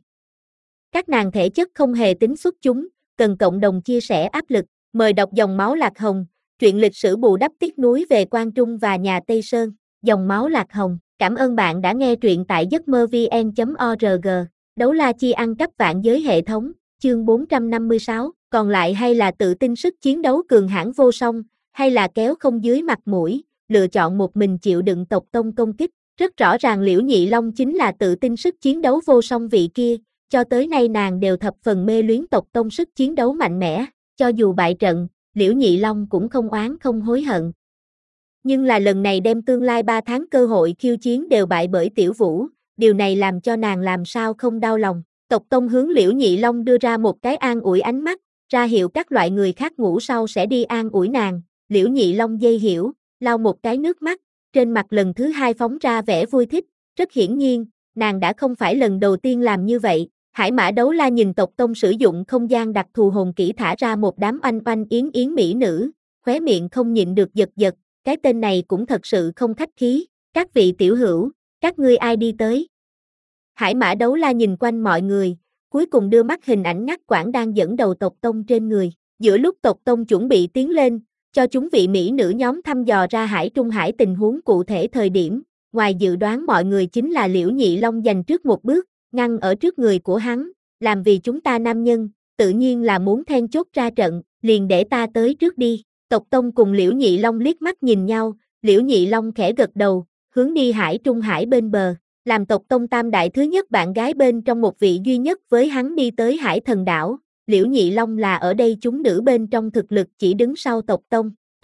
Các nàng thể chất không hề tính xuất chúng, cần cộng đồng chia sẻ áp lực. Mời đọc Dòng máu Lạc Hồng, truyện lịch sử bù đắp tiếc núi về Quan Trung và nhà Tây Sơn. Dòng máu Lạc Hồng, cảm ơn bạn đã nghe truyện tại giấc mơ vn chấm org. Đấu la chi ăn cắp vạn giới hệ thống, chương bốn trăm năm mươi sáu, còn lại hay là tự tin sức chiến đấu cường hãn vô song, hay là kéo không dưới mặt mũi, lựa chọn một mình chịu đựng tộc tông công kích. Rất rõ ràng Liễu Nhị Long chính là tự tin sức chiến đấu vô song vị kia, cho tới nay nàng đều thập phần mê luyến tộc tông sức chiến đấu mạnh mẽ. Cho dù bại trận, Liễu Nhị Long cũng không oán không hối hận. Nhưng là lần này đem tương lai ba tháng cơ hội khiêu chiến đều bại bởi Tiểu Vũ, điều này làm cho nàng làm sao không đau lòng. Tộc tông hướng Liễu Nhị Long đưa ra một cái an ủi ánh mắt, ra hiệu các loại người khác ngủ sau sẽ đi an ủi nàng. Liễu Nhị Long dây hiểu, lau một cái nước mắt, trên mặt lần thứ hai phóng ra vẻ vui thích, rất hiển nhiên, nàng đã không phải lần đầu tiên làm như vậy. Hải Mã Đấu La nhìn tộc tông sử dụng không gian đặc thù hồn kỹ thả ra một đám oanh oanh yến yến mỹ nữ, khóe miệng không nhịn được giật giật, cái tên này cũng thật sự không khách khí. Các vị tiểu hữu, các ngươi ai đi tới? Hải Mã Đấu La nhìn quanh mọi người, cuối cùng đưa mắt hình ảnh ngắt quãng đang dẫn đầu tộc tông trên người. Giữa lúc tộc tông chuẩn bị tiến lên, cho chúng vị mỹ nữ nhóm thăm dò ra Hải Trung Hải tình huống cụ thể thời điểm, ngoài dự đoán mọi người chính là Liễu Nhị Long giành trước một bước, ngăn ở trước người của hắn, làm vì chúng ta nam nhân, tự nhiên là muốn then chốt ra trận, liền để ta tới trước đi. Tộc tông cùng Liễu Nhị Long liếc mắt nhìn nhau, Liễu Nhị Long khẽ gật đầu, hướng đi Hải Trung Hải bên bờ, làm tộc tông tam đại thứ nhất bạn gái bên trong một vị duy nhất với hắn đi tới Hải Thần đảo. Liễu Nhị Long là ở đây chúng nữ bên trong thực lực chỉ đứng sau tộc tông.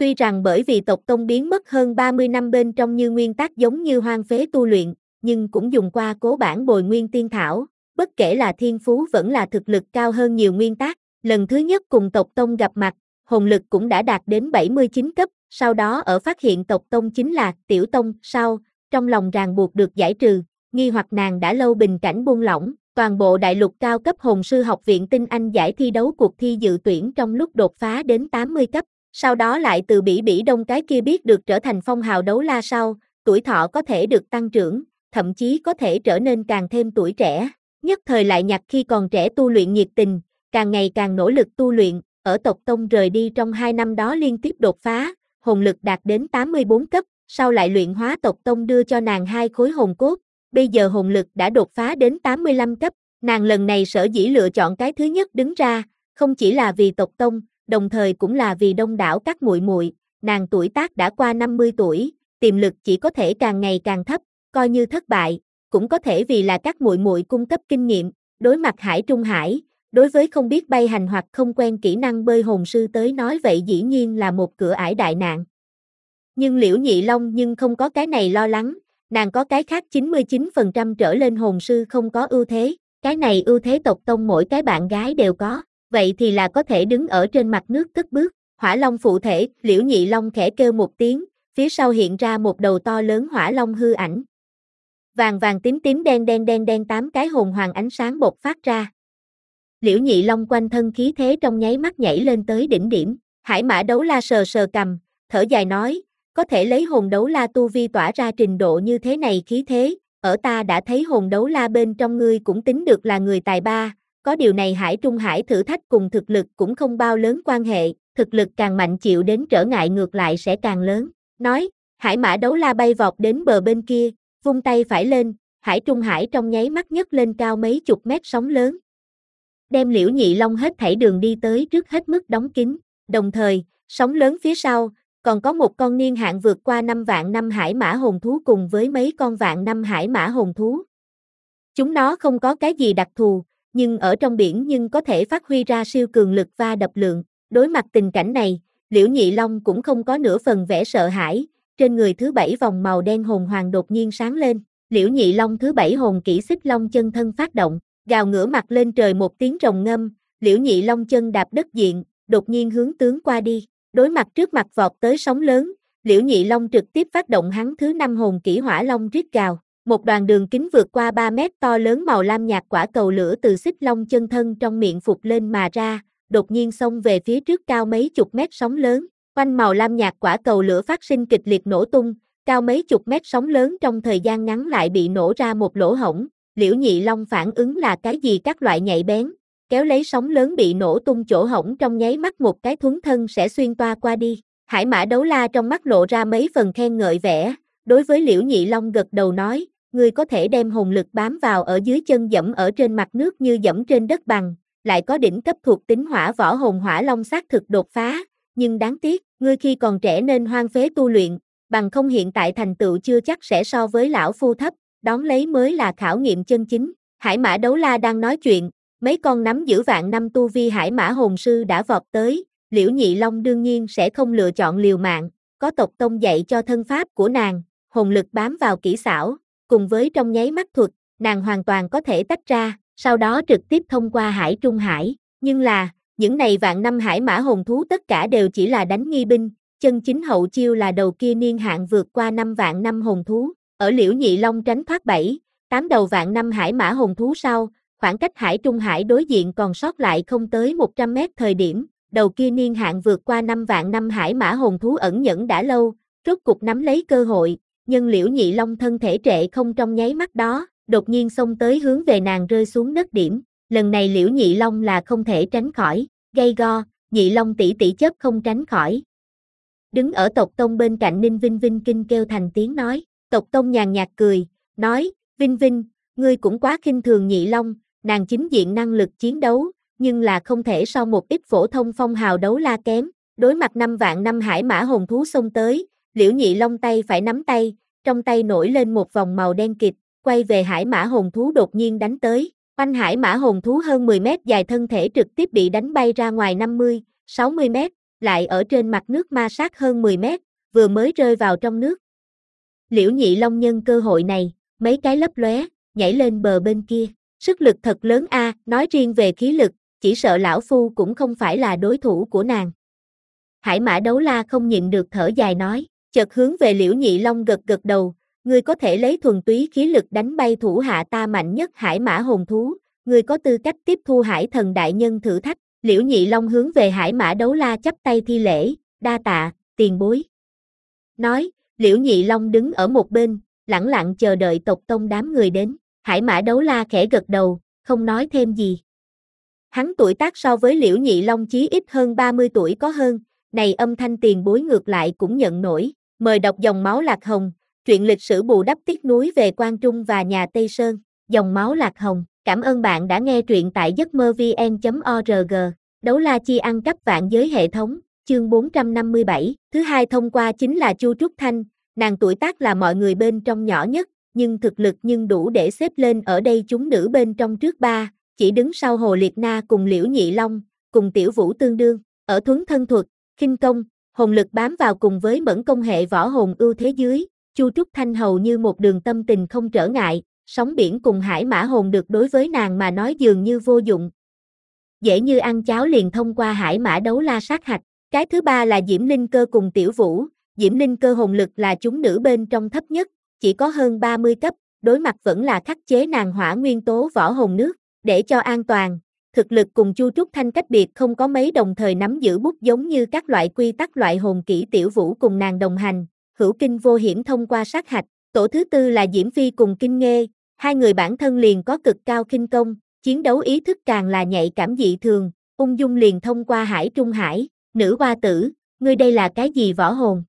Tuy rằng bởi vì tộc tông biến mất hơn ba mươi năm bên trong như nguyên tắc giống như hoang phế tu luyện, nhưng cũng dùng qua cố bản bồi nguyên tiên thảo, bất kể là thiên phú vẫn là thực lực cao hơn nhiều nguyên tắc. Lần thứ nhất cùng tộc tông gặp mặt, hồn lực cũng đã đạt đến bảy mươi chín cấp, sau đó ở phát hiện tộc tông chính là tiểu tông, sau, trong lòng ràng buộc được giải trừ, nghi hoặc nàng đã lâu bình cảnh buông lỏng, toàn bộ đại lục cao cấp hồn sư học viện tinh anh giải thi đấu cuộc thi dự tuyển trong lúc đột phá đến tám mươi cấp, sau đó lại từ bỉ bỉ đông cái kia biết được trở thành phong hào đấu la sau, tuổi thọ có thể được tăng trưởng, thậm chí có thể trở nên càng thêm tuổi trẻ, nhất thời lại nhặt khi còn trẻ tu luyện nhiệt tình, càng ngày càng nỗ lực tu luyện, ở tộc tông rời đi trong hai năm đó liên tiếp đột phá, hồn lực đạt đến tám mươi bốn cấp, sau lại luyện hóa tộc tông đưa cho nàng hai khối hồn cốt, bây giờ hồn lực đã đột phá đến tám mươi lăm cấp, nàng lần này sở dĩ lựa chọn cái thứ nhất đứng ra, không chỉ là vì tộc tông, đồng thời cũng là vì đông đảo các muội muội, nàng tuổi tác đã qua năm mươi tuổi, tiềm lực chỉ có thể càng ngày càng thấp, coi như thất bại, cũng có thể vì là các muội muội cung cấp kinh nghiệm, đối mặt Hải Trung Hải, đối với không biết bay hành hoặc không quen kỹ năng bơi hồn sư tới nói vậy dĩ nhiên là một cửa ải đại nạn. Nhưng Liễu Nhị Long nhưng không có cái này lo lắng, nàng có cái khác chín mươi chín phần trăm trở lên hồn sư không có ưu thế, cái này ưu thế tộc tông mỗi cái bạn gái đều có, vậy thì là có thể đứng ở trên mặt nước cất bước, Hỏa Long phụ thể, Liễu Nhị Long khẽ kêu một tiếng, phía sau hiện ra một đầu to lớn hỏa long hư ảnh. Vàng vàng tím tím đen đen đen đen tám cái hồn hoàng ánh sáng bộc phát ra. Liễu Nhị Long quanh thân khí thế trong nháy mắt nhảy lên tới đỉnh điểm, Hải Mã Đấu La sờ sờ cầm, thở dài nói, có thể lấy hồn đấu la tu vi tỏa ra trình độ như thế này khí thế, ở ta đã thấy hồn đấu la bên trong ngươi cũng tính được là người tài ba, có điều này Hải Trung Hải thử thách cùng thực lực cũng không bao lớn quan hệ, thực lực càng mạnh chịu đến trở ngại ngược lại sẽ càng lớn. Nói, Hải Mã Đấu La bay vọt đến bờ bên kia, vung tay phải lên, Hải Trung Hải trong nháy mắt nhấc lên cao mấy chục mét sóng lớn. Đem Liễu Nhị Long hết thảy đường đi tới trước hết mức đóng kín, đồng thời, sóng lớn phía sau, còn có một con niên hạn vượt qua năm vạn năm hải mã hồn thú cùng với mấy con vạn năm hải mã hồn thú. Chúng nó không có cái gì đặc thù, nhưng ở trong biển nhưng có thể phát huy ra siêu cường lực va đập lượng. Đối mặt tình cảnh này, Liễu Nhị Long cũng không có nửa phần vẻ sợ hãi, trên người thứ bảy vòng màu đen hồn hoàng đột nhiên sáng lên, Liễu Nhị Long thứ bảy hồn kỹ xích long chân thân phát động, gào ngửa mặt lên trời một tiếng rồng ngâm, Liễu Nhị Long chân đạp đất diện, đột nhiên hướng tướng qua đi, đối mặt trước mặt vọt tới sóng lớn, Liễu Nhị Long trực tiếp phát động hắn thứ năm hồn kỹ hỏa long rít gào, một đoàn đường kính vượt qua ba mét to lớn màu lam nhạt quả cầu lửa từ xích long chân thân trong miệng phụt lên mà ra, đột nhiên xông về phía trước cao mấy chục mét sóng lớn, quanh màu lam nhạt quả cầu lửa phát sinh kịch liệt nổ tung, cao mấy chục mét sóng lớn trong thời gian ngắn lại bị nổ ra một lỗ hổng, Liễu Nhị Long phản ứng là cái gì các loại nhạy bén, kéo lấy sóng lớn bị nổ tung chỗ hổng trong nháy mắt một cái thuấn thân sẽ xuyên toa qua đi, Hải Mã Đấu La trong mắt lộ ra mấy phần khen ngợi vẻ, đối với Liễu Nhị Long gật đầu nói, ngươi có thể đem hồn lực bám vào ở dưới chân dẫm ở trên mặt nước như dẫm trên đất bằng, lại có đỉnh cấp thuộc tính hỏa võ hồn hỏa long xác thực đột phá, nhưng đáng tiếc, ngươi khi còn trẻ nên hoang phế tu luyện, bằng không hiện tại thành tựu chưa chắc sẽ so với lão phu thấp, đón lấy mới là khảo nghiệm chân chính. Hải Mã Đấu La đang nói chuyện, mấy con nắm giữ vạn năm tu vi Hải Mã hồn sư đã vọt tới, Liễu Nhị Long đương nhiên sẽ không lựa chọn liều mạng, có tộc tông dạy cho thân pháp của nàng, hồn lực bám vào kỹ xảo, cùng với trong nháy mắt thuật, nàng hoàn toàn có thể tách ra, sau đó trực tiếp thông qua Hải Trung Hải, nhưng là, những này vạn năm Hải Mã hồn thú tất cả đều chỉ là đánh nghi binh, chân chính hậu chiêu là đầu kia niên hạn vượt qua năm vạn năm hồn thú, ở Liễu Nhị Long tránh thoát bảy, tám đầu vạn năm Hải Mã hồn thú sau, khoảng cách Hải Trung Hải đối diện còn sót lại không tới một trăm mét thời điểm, đầu kia niên hạn vượt qua năm vạn năm Hải Mã hồn thú ẩn nhẫn đã lâu, rốt cục nắm lấy cơ hội, nhưng Liễu Nhị Long thân thể trệ không trong nháy mắt đó, đột nhiên xông tới hướng về nàng rơi xuống đất điểm, lần này Liễu Nhị Long là không thể tránh khỏi, gay go, Nhị Long tỷ tỷ chớp không tránh khỏi. Đứng ở tộc tông bên cạnh Ninh Vinh Vinh kinh kêu thành tiếng nói, tộc tông nhàn nhạt cười, nói, Vinh Vinh, ngươi cũng quá khinh thường Nhị Long, nàng chính diện năng lực chiến đấu, nhưng là không thể so một ít phổ thông phong hào đấu la kém, đối mặt năm vạn năm Hải Mã hồn thú xông tới, Liễu Nhị Long tay phải nắm tay, trong tay nổi lên một vòng màu đen kịt, quay về Hải Mã hồn thú đột nhiên đánh tới, quanh Hải Mã hồn thú hơn mười mét dài thân thể trực tiếp bị đánh bay ra ngoài năm mươi, sáu mươi mét, lại ở trên mặt nước ma sát hơn mười mét, vừa mới rơi vào trong nước. Liễu Nhị Long nhân cơ hội này, mấy cái lấp lóe, nhảy lên bờ bên kia. Sức lực thật lớn a, nói riêng về khí lực, chỉ sợ lão phu cũng không phải là đối thủ của nàng. Hải Mã Đấu La không nhịn được thở dài nói, chợt hướng về Liễu Nhị Long gật gật đầu, ngươi có thể lấy thuần túy khí lực đánh bay thủ hạ ta mạnh nhất Hải Mã hồn thú, ngươi có tư cách tiếp thu Hải Thần đại nhân thử thách. Liễu Nhị Long hướng về Hải Mã Đấu La chắp tay thi lễ, đa tạ, tiền bối. Nói, Liễu Nhị Long đứng ở một bên, lẳng lặng chờ đợi tộc tông đám người đến. Hải Mã Đấu La khẽ gật đầu, không nói thêm gì. Hắn tuổi tác so với Liễu Nhị Long chí ít hơn ba mươi tuổi có hơn, này âm thanh tiền bối ngược lại cũng nhận nổi. Mời đọc Dòng máu Lạc Hồng, truyện lịch sử bù đắp tiếc núi về Quan Trung và nhà Tây Sơn. Dòng máu Lạc Hồng, cảm ơn bạn đã nghe truyện tại giấc mơ vn chấm org. Đấu La Chi ăn cắp vạn giới hệ thống, chương bốn trăm năm mươi bảy. Thứ hai thông qua chính là Chu Trúc Thanh, nàng tuổi tác là mọi người bên trong nhỏ nhất, nhưng thực lực nhưng đủ để xếp lên ở đây chúng nữ bên trong trước ba, chỉ đứng sau Hồ Liệt Na cùng Liễu Nhị Long, cùng Tiểu Vũ tương đương. Ở thuấn thân thuật, khinh công, hồn lực bám vào cùng với mẫn công hệ võ hồn ưu thế dưới, Chu Trúc Thanh hầu như một đường tâm tình không trở ngại, sóng biển cùng hải mã hồn được đối với nàng mà nói dường như vô dụng. Dễ như ăn cháo liền thông qua Hải Mã Đấu La sát hạch. Cái thứ ba là Diễm Linh Cơ cùng Tiểu Vũ, Diễm Linh Cơ hồn lực là chúng nữ bên trong thấp nhất, chỉ có hơn ba mươi cấp, đối mặt vẫn là khắc chế nàng hỏa nguyên tố võ hồn nước, để cho an toàn. Thực lực cùng Chu Trúc Thanh cách biệt không có mấy đồng thời nắm giữ bút giống như các loại quy tắc loại hồn kỹ. Tiểu Vũ cùng nàng đồng hành, hữu kinh vô hiểm thông qua sát hạch. Tổ thứ tư là Diễm Phi cùng Kinh Nghê, hai người bản thân liền có cực cao khinh công, chiến đấu ý thức càng là nhạy cảm dị thường, ung dung liền thông qua Hải Trung Hải. Nữ hoa tử, ngươi đây là cái gì võ hồn?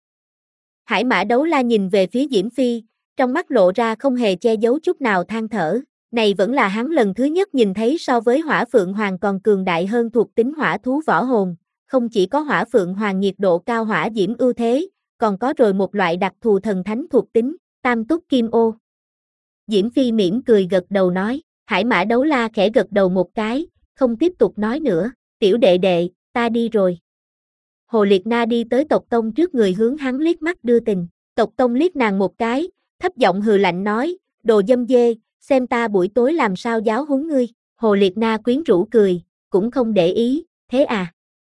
Hải Mã Đấu La nhìn về phía Diễm Phi, trong mắt lộ ra không hề che giấu chút nào than thở. Này vẫn là hắn lần thứ nhất nhìn thấy so với Hỏa Phượng Hoàng còn cường đại hơn thuộc tính hỏa thú võ hồn, không chỉ có Hỏa Phượng Hoàng nhiệt độ cao hỏa diễm ưu thế, còn có rồi một loại đặc thù thần thánh thuộc tính, Tam Túc Kim Ô. Diễm Phi mỉm cười gật đầu nói, Hải Mã Đấu La khẽ gật đầu một cái, không tiếp tục nói nữa, tiểu đệ đệ, ta đi rồi. Hồ Liệt Na đi tới Tộc Tông trước người hướng hắn liếc mắt đưa tình, Tộc Tông liếc nàng một cái, thấp giọng hừ lạnh nói, đồ dâm dê, xem ta buổi tối làm sao giáo huấn ngươi. Hồ Liệt Na quyến rũ cười, cũng không để ý, thế à?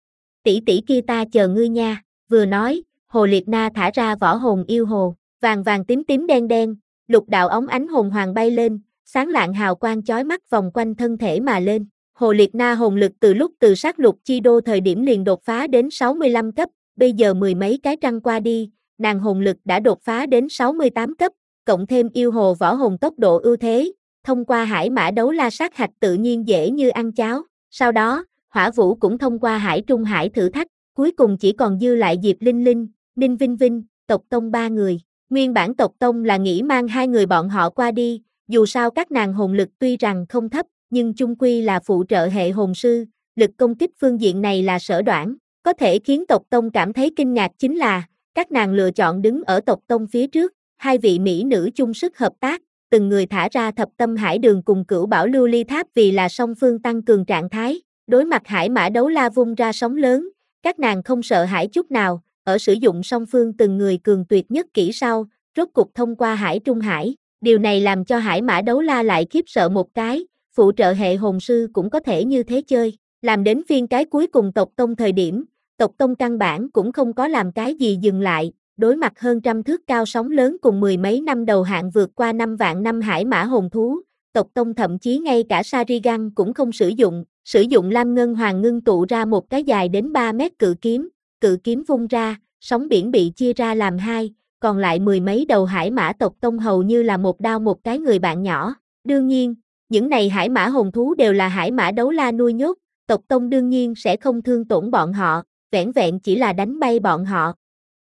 Tỷ tỷ kia ta chờ ngươi nha, vừa nói, Hồ Liệt Na thả ra võ hồn yêu hồ, vàng vàng tím tím đen đen, lục đạo óng ánh hồn hoàng bay lên, sáng lạng hào quang chói mắt vòng quanh thân thể mà lên. Hồ Liệt Na hồn lực từ lúc từ sát lục chi đô thời điểm liền đột phá đến sáu mươi lăm cấp, bây giờ mười mấy cái trăng qua đi, nàng hồn lực đã đột phá đến sáu mươi tám cấp, cộng thêm yêu hồ võ hồn tốc độ ưu thế, thông qua Hải Mã Đấu La sát hạch tự nhiên dễ như ăn cháo. Sau đó, Hỏa Vũ cũng thông qua Hải Trung Hải thử thách, cuối cùng chỉ còn dư lại Diệp Linh Linh, Ninh Vinh Vinh, Tộc Tông ba người. Nguyên bản Tộc Tông là nghĩ mang hai người bọn họ qua đi, dù sao các nàng hồn lực tuy rằng không thấp, nhưng chung quy là phụ trợ hệ hồn sư, lực công kích phương diện này là sở đoản. Có thể khiến Tộc Tông cảm thấy kinh ngạc chính là, các nàng lựa chọn đứng ở Tộc Tông phía trước, hai vị mỹ nữ chung sức hợp tác, từng người thả ra thập tâm hải đường cùng cửu bảo lưu ly tháp vì là song phương tăng cường trạng thái. Đối mặt Hải Mã Đấu La vung ra sóng lớn, các nàng không sợ hãi chút nào, ở sử dụng song phương từng người cường tuyệt nhất kỹ sau, rốt cục thông qua Hải Trung Hải. Điều này làm cho Hải Mã Đấu La lại khiếp sợ một cái, phụ trợ hệ hồn sư cũng có thể như thế chơi. Làm đến phiên cái cuối cùng Tộc Tông thời điểm, Tộc Tông căn bản cũng không có làm cái gì dừng lại, đối mặt hơn trăm thước cao sóng lớn cùng mười mấy năm đầu hạng vượt qua năm vạn năm hải mã hồn thú, Tộc Tông thậm chí ngay cả Sharingan cũng không sử dụng, sử dụng Lam Ngân Hoàng ngưng tụ ra một cái dài đến ba mét cự kiếm, cự kiếm vung ra, sóng biển bị chia ra làm hai, còn lại mười mấy đầu hải mã Tộc Tông hầu như là một đao một cái người bạn nhỏ. Đương nhiên, những này hải mã hồn thú đều là Hải Mã Đấu La nuôi nhốt, Tộc Tông đương nhiên sẽ không thương tổn bọn họ, vẻn vẹn chỉ là đánh bay bọn họ.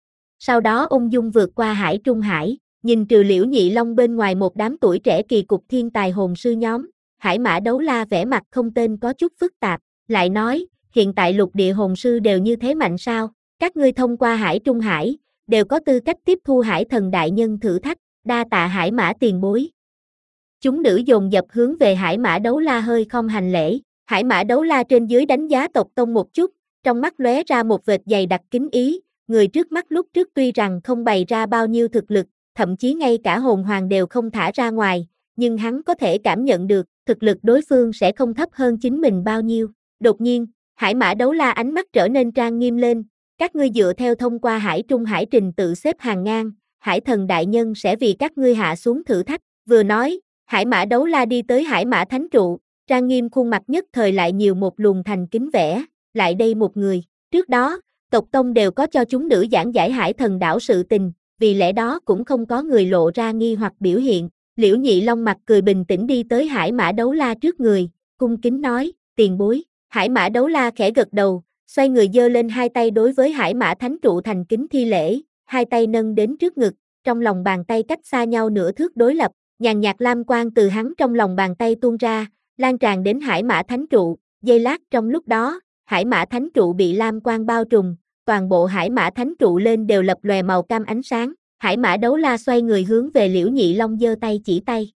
Sau đó ung dung vượt qua Hải Trung Hải, nhìn trừ Liễu Nhị Long bên ngoài một đám tuổi trẻ kỳ cục thiên tài hồn sư nhóm, Hải Mã Đấu La vẻ mặt không tên có chút phức tạp, lại nói, hiện tại lục địa hồn sư đều như thế mạnh sao, các ngươi thông qua Hải Trung Hải, đều có tư cách tiếp thu Hải Thần đại nhân thử thách, đa tạ Hải Mã tiền bối. Chúng nữ dồn dập hướng về Hải Mã Đấu La hơi không hành lễ, Hải Mã Đấu La trên dưới đánh giá Tộc Tông một chút, trong mắt lóe ra một vệt dày đặc kính ý, người trước mắt lúc trước tuy rằng không bày ra bao nhiêu thực lực, thậm chí ngay cả hồn hoàng đều không thả ra ngoài, nhưng hắn có thể cảm nhận được, thực lực đối phương sẽ không thấp hơn chính mình bao nhiêu. Đột nhiên, Hải Mã Đấu La ánh mắt trở nên trang nghiêm lên, các ngươi dựa theo thông qua Hải Trung Hải trình tự xếp hàng ngang, Hải Thần Đại Nhân sẽ vì các ngươi hạ xuống thử thách. Vừa nói, Hải Mã Đấu La đi tới Hải Mã Thánh Trụ, trang nghiêm khuôn mặt nhất thời lại nhiều một luồng thành kính vẻ, lại đây một người. Trước đó, tộc tông đều có cho chúng nữ giảng giải Hải Thần đảo sự tình, vì lẽ đó cũng không có người lộ ra nghi hoặc biểu hiện. Liễu Nhị Long mặt cười bình tĩnh đi tới Hải Mã Đấu La trước người, cung kính nói, tiền bối. Hải Mã Đấu La khẽ gật đầu, xoay người giơ lên hai tay đối với Hải Mã Thánh Trụ thành kính thi lễ, hai tay nâng đến trước ngực, trong lòng bàn tay cách xa nhau nửa thước đối lập, nhàn nhạt lam quang từ hắn trong lòng bàn tay tuôn ra, lan tràn đến Hải Mã Thánh Trụ, giây lát trong lúc đó, Hải Mã Thánh Trụ bị lam quang bao trùm, toàn bộ Hải Mã Thánh Trụ lên đều lập lòe màu cam ánh sáng. Hải Mã Đấu La xoay người hướng về Liễu Nhị Long giơ tay chỉ tay.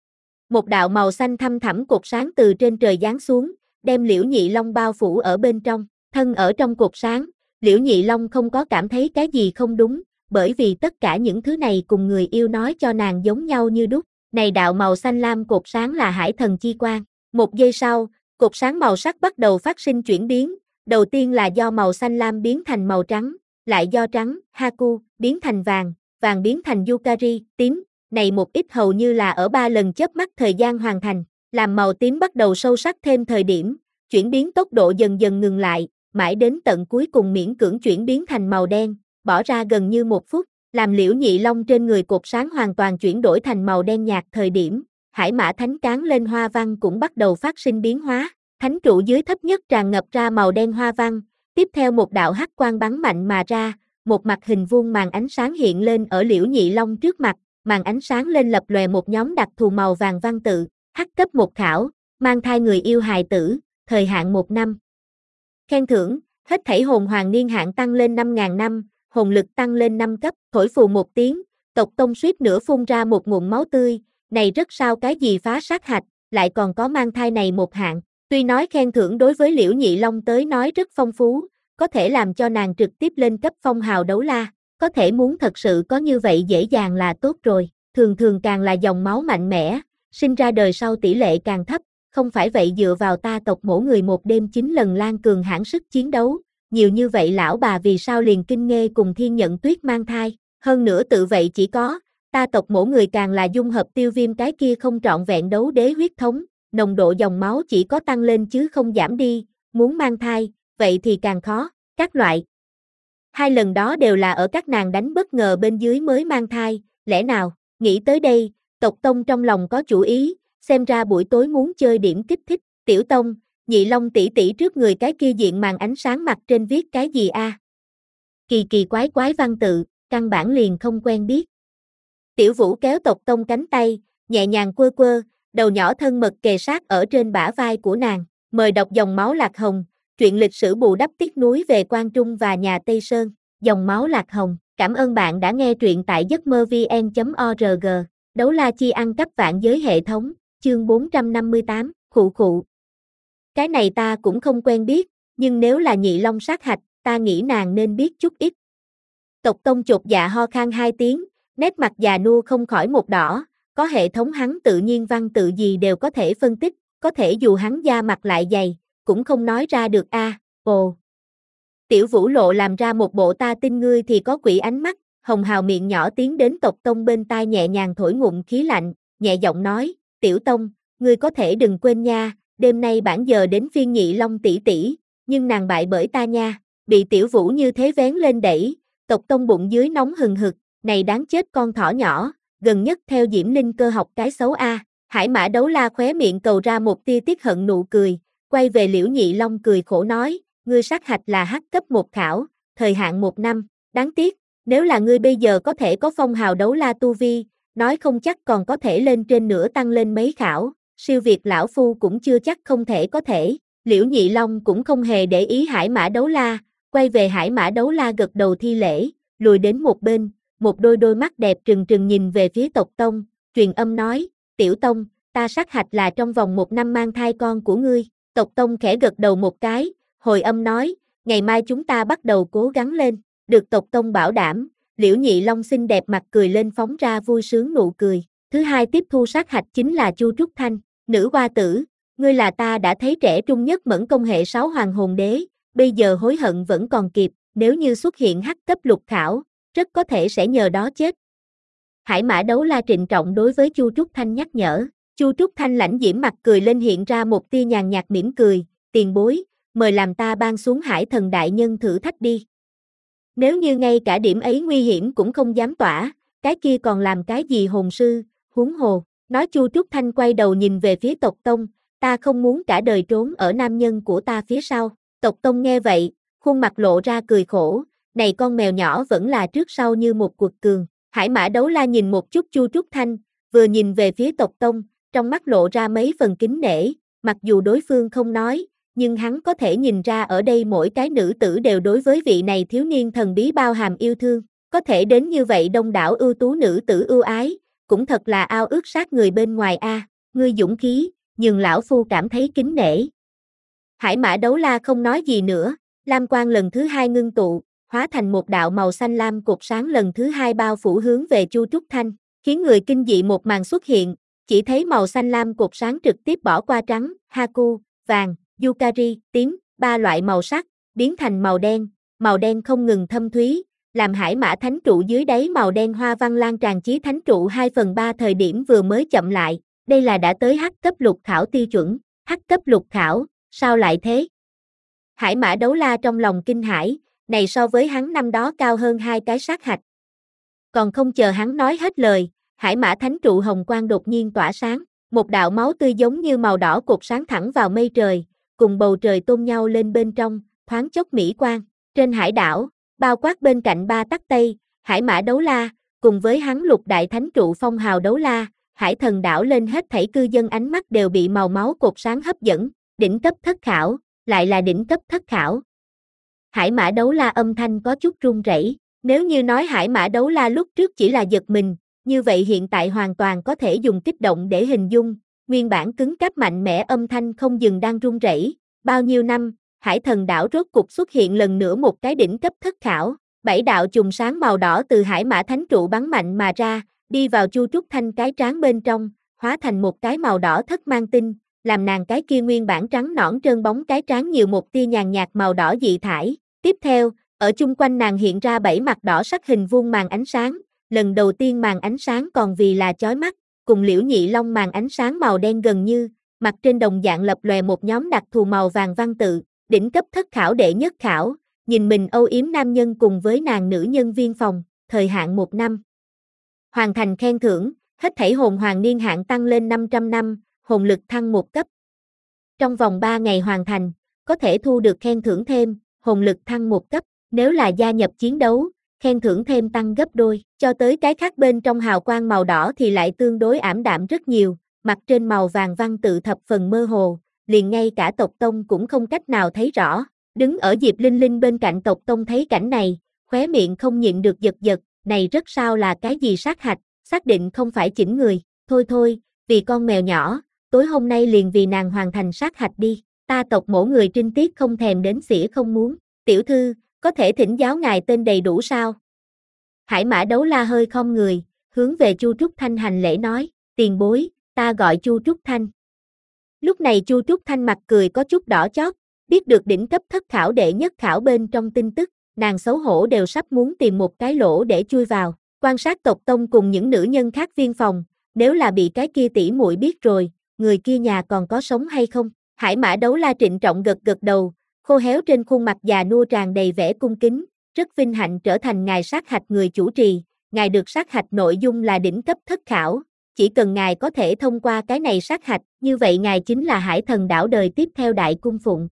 Một đạo màu xanh thăm thẳm cột sáng từ trên trời giáng xuống, đem Liễu Nhị Long bao phủ ở bên trong, thân ở trong cột sáng, Liễu Nhị Long không có cảm thấy cái gì không đúng, bởi vì tất cả những thứ này cùng người yêu nói cho nàng giống nhau như đúc. Này đạo màu xanh lam cột sáng là Hải Thần chi quang. Một giây sau, cột sáng màu sắc bắt đầu phát sinh chuyển biến, đầu tiên là do màu xanh lam biến thành màu trắng, lại do trắng, Haku, biến thành vàng, vàng biến thành Yukari, tím, này một ít hầu như là ở ba lần chớp mắt thời gian hoàn thành, làm màu tím bắt đầu sâu sắc thêm thời điểm, chuyển biến tốc độ dần dần ngừng lại, mãi đến tận cuối cùng miễn cưỡng chuyển biến thành màu đen, bỏ ra gần như một phút, làm Liễu Nhị Long trên người cột sáng hoàn toàn chuyển đổi thành màu đen nhạt thời điểm, Hải Mã Thánh Cán lên hoa văn cũng bắt đầu phát sinh biến hóa, thánh trụ dưới thấp nhất tràn ngập ra màu đen hoa văn, tiếp theo một đạo hắc quang bắn mạnh mà ra, một mặt hình vuông màn ánh sáng hiện lên ở Liễu Nhị Long trước mặt, màn ánh sáng lên lập lòe một nhóm đặc thù màu vàng văn tự, hắc cấp một khảo, mang thai người yêu hài tử, thời hạn một năm. Khen thưởng, hết thảy hồn hoàng niên hạn tăng lên năm nghìn năm, hồn lực tăng lên năm cấp, thổi phù một tiếng, tộc tông suýt nữa phun ra một ngụm máu tươi, này rất sao cái gì phá sát hạch, lại còn có mang thai này một hạng. Tuy nói khen thưởng đối với Liễu Nhị Long tới nói rất phong phú, có thể làm cho nàng trực tiếp lên cấp phong hào đấu la, có thể muốn thật sự có như vậy dễ dàng là tốt rồi, thường thường càng là dòng máu mạnh mẽ, sinh ra đời sau tỷ lệ càng thấp, không phải vậy dựa vào ta tộc mỗi người một đêm chín lần lan cường hãn sức chiến đấu, nhiều như vậy lão bà vì sao liền Kinh Nghê cùng Thiên Nhận Tuyết mang thai, hơn nữa tự vậy chỉ có, ta tộc mỗi người càng là dung hợp Tiêu Viêm cái kia không trọn vẹn đấu đế huyết thống, nồng độ dòng máu chỉ có tăng lên chứ không giảm đi, muốn mang thai, vậy thì càng khó, các loại. Hai lần đó đều là ở các nàng đánh bất ngờ bên dưới mới mang thai, lẽ nào, nghĩ tới đây, tộc tông trong lòng có chủ ý, xem ra buổi tối muốn chơi điểm kích thích, tiểu tông, Nhị Long tỷ tỷ trước người cái kia diện màn ánh sáng mặt trên viết cái gì a? À? Kỳ kỳ quái quái văn tự, căn bản liền không quen biết. Tiểu Vũ kéo tộc tông cánh tay, nhẹ nhàng quơ quơ, đầu nhỏ thân mật kề sát ở trên bả vai của nàng, mời đọc dòng máu Lạc Hồng, truyện lịch sử bù đắp tiếc núi về Quan Trung và nhà Tây Sơn, dòng máu Lạc Hồng. Cảm ơn bạn đã nghe truyện tại giấc mơ vn chấm org. Đấu la chi ăn cắp vạn giới hệ thống, chương bốn trăm năm mươi tám, khụ khụ. Cái này ta cũng không quen biết, nhưng nếu là Nhị Long sát hạch, ta nghĩ nàng nên biết chút ít. Tộc tông chột dạ ho khan hai tiếng, nét mặt già nua không khỏi một đỏ, có hệ thống hắn tự nhiên văn tự gì đều có thể phân tích, có thể dù hắn da mặt lại dày, cũng không nói ra được a. À, ồ. Tiểu Vũ lộ làm ra một bộ ta tin ngươi thì có quỷ ánh mắt, hồng hào miệng nhỏ tiến đến tộc tông bên tai nhẹ nhàng thổi ngụm khí lạnh, nhẹ giọng nói, tiểu tông, ngươi có thể đừng quên nha, đêm nay bản giờ đến phiên Nhị Long tỷ tỷ, nhưng nàng bại bởi ta nha, bị Tiểu Vũ như thế vén lên đẩy, tộc tông bụng dưới nóng hừng hực, này đáng chết con thỏ nhỏ, gần nhất theo Diễm Linh cơ học cái xấu a. Hải Mã Đấu La khóe miệng cầu ra một tia tiếc hận nụ cười, quay về Liễu Nhị Long cười khổ nói, ngươi sát hạch là hắc cấp một khảo, thời hạn một năm, đáng tiếc, nếu là ngươi bây giờ có thể có phong hào đấu la tu vi, nói không chắc còn có thể lên trên nửa tăng lên mấy khảo, siêu việt lão phu cũng chưa chắc không thể có thể. Liễu Nhị Long cũng không hề để ý Hải Mã Đấu La, quay về Hải Mã Đấu La gật đầu thi lễ, lùi đến một bên, một đôi đôi mắt đẹp trừng trừng nhìn về phía tộc tông, truyền âm nói, tiểu tông, ta sát hạch là trong vòng một năm mang thai con của ngươi, tộc tông khẽ gật đầu một cái, hồi âm nói, ngày mai chúng ta bắt đầu cố gắng lên, được tộc tông bảo đảm, Liễu Nhị Long xinh đẹp mặt cười lên phóng ra vui sướng nụ cười. Thứ hai tiếp thu sát hạch chính là Chu Trúc Thanh, nữ hoa tử, ngươi là ta đã thấy trẻ trung nhất mẫn công hệ sáu hoàng hồn đế, bây giờ hối hận vẫn còn kịp, nếu như xuất hiện hắc cấp lục khảo, rất có thể sẽ nhờ đó chết. Hải Mã Đấu La trịnh trọng đối với Chu Trúc Thanh nhắc nhở. Chu Trúc Thanh lãnh diễm mặt cười lên hiện ra một tia nhàn nhạt mỉm cười, tiền bối, mời làm ta ban xuống Hải Thần đại nhân thử thách đi. Nếu như ngay cả điểm ấy nguy hiểm cũng không dám tỏa, cái kia còn làm cái gì hồn sư, huống hồ, nói Chu Trúc Thanh quay đầu nhìn về phía tộc tông, ta không muốn cả đời trốn ở nam nhân của ta phía sau. Tộc tông nghe vậy, khuôn mặt lộ ra cười khổ, này con mèo nhỏ vẫn là trước sau như một cuộc cường. Hải Mã Đấu La nhìn một chút Chu Trúc Thanh, vừa nhìn về phía tộc tông, trong mắt lộ ra mấy phần kính nể, mặc dù đối phương không nói, nhưng hắn có thể nhìn ra ở đây mỗi cái nữ tử đều đối với vị này thiếu niên thần bí bao hàm yêu thương, có thể đến như vậy đông đảo ưu tú nữ tử ưu ái, cũng thật là ao ước sát người bên ngoài a, à, ngươi dũng khí, nhưng lão phu cảm thấy kính nể. Hải Mã Đấu La không nói gì nữa, lam quang lần thứ hai ngưng tụ, hóa thành một đạo màu xanh lam cột sáng lần thứ hai bao phủ hướng về Chu Trúc Thanh, khiến người kinh dị một màn xuất hiện, chỉ thấy màu xanh lam cột sáng trực tiếp bỏ qua trắng, haku, vàng, yukari, tím, ba loại màu sắc, biến thành màu đen, màu đen không ngừng thâm thúy, làm Hải Mã Thánh trụ dưới đáy màu đen hoa văn lan tràn chí thánh trụ hai phần ba thời điểm vừa mới chậm lại, đây là đã tới hắc cấp lục khảo tiêu chuẩn, hắc cấp lục khảo, sao lại thế? Hải Mã Đấu La trong lòng kinh hãi, này so với hắn năm đó cao hơn hai cái sát hạch. Còn không chờ hắn nói hết lời, Hải Mã Thánh trụ hồng quang đột nhiên tỏa sáng, một đạo máu tươi giống như màu đỏ cột sáng thẳng vào mây trời, cùng bầu trời tôn nhau lên bên trong, thoáng chốc mỹ quang. Trên hải đảo, bao quát bên cạnh ba tắc Tây, Hải Mã Đấu La, cùng với hắn lục đại thánh trụ phong hào Đấu La, Hải Thần đảo lên hết thảy cư dân ánh mắt đều bị màu máu cột sáng hấp dẫn, đỉnh cấp thất khảo, lại là đỉnh cấp thất khảo. Hải Mã Đấu La âm thanh có chút run rẩy, nếu như nói Hải Mã Đấu La lúc trước chỉ là giật mình, như vậy hiện tại hoàn toàn có thể dùng kích động để hình dung, nguyên bản cứng cáp mạnh mẽ âm thanh không dừng đang run rẩy, bao nhiêu năm, Hải Thần đảo rốt cục xuất hiện lần nữa một cái đỉnh cấp thất khảo, bảy đạo chùm sáng màu đỏ từ Hải Mã Thánh trụ bắn mạnh mà ra, đi vào Chu Trúc Thanh cái trán bên trong, hóa thành một cái màu đỏ thất mang tinh, làm nàng cái kia nguyên bản trắng nõn trơn bóng cái trán nhiều một tia nhàn nhạt màu đỏ dị thải. Tiếp theo, ở chung quanh nàng hiện ra bảy mặt đỏ sắc hình vuông màn ánh sáng, lần đầu tiên màn ánh sáng còn vì là chói mắt, cùng Liễu Nhị Long màn ánh sáng màu đen gần như, mặt trên đồng dạng lập lòe một nhóm đặc thù màu vàng văn tự, đỉnh cấp thất khảo đệ nhất khảo, nhìn mình âu yếm nam nhân cùng với nàng nữ nhân viên phòng, thời hạn một năm. Hoàn thành khen thưởng, hết thảy hồn hoàng niên hạn tăng lên năm trăm năm, hồn lực thăng một cấp. Trong vòng ba ngày hoàn thành, có thể thu được khen thưởng thêm, hồn lực thăng một cấp, nếu là gia nhập chiến đấu, khen thưởng thêm tăng gấp đôi, cho tới cái khác bên trong hào quang màu đỏ thì lại tương đối ảm đạm rất nhiều, mặt trên màu vàng văn tự thập phần mơ hồ, liền ngay cả tộc tông cũng không cách nào thấy rõ. Đứng ở Diệp Linh Linh bên cạnh tộc tông thấy cảnh này, khóe miệng không nhịn được giật giật, này rất sao là cái gì sát hạch, xác định không phải chỉnh người, thôi thôi, vì con mèo nhỏ, tối hôm nay liền vì nàng hoàn thành sát hạch đi, ta tộc mổ người trinh tiết không thèm đến xỉa không muốn, tiểu thư, có thể thỉnh giáo ngài tên đầy đủ sao? Hải Mã Đấu La hơi khom người, hướng về Chu Trúc Thanh hành lễ nói, tiền bối, ta gọi Chu Trúc Thanh. Lúc này Chu Trúc Thanh mặt cười có chút đỏ chót, biết được đỉnh cấp thất khảo đệ nhất khảo bên trong tin tức, nàng xấu hổ đều sắp muốn tìm một cái lỗ để chui vào, quan sát tộc tông cùng những nữ nhân khác viên phòng, nếu là bị cái kia tỷ muội biết rồi, người kia nhà còn có sống hay không? Hải Mã Đấu La trịnh trọng gật gật đầu, khô héo trên khuôn mặt già nua tràn đầy vẻ cung kính, rất vinh hạnh trở thành ngài sát hạch người chủ trì, ngài được sát hạch nội dung là đỉnh cấp thất khảo, chỉ cần ngài có thể thông qua cái này sát hạch, như vậy ngài chính là Hải Thần đảo đời tiếp theo đại cung phụng.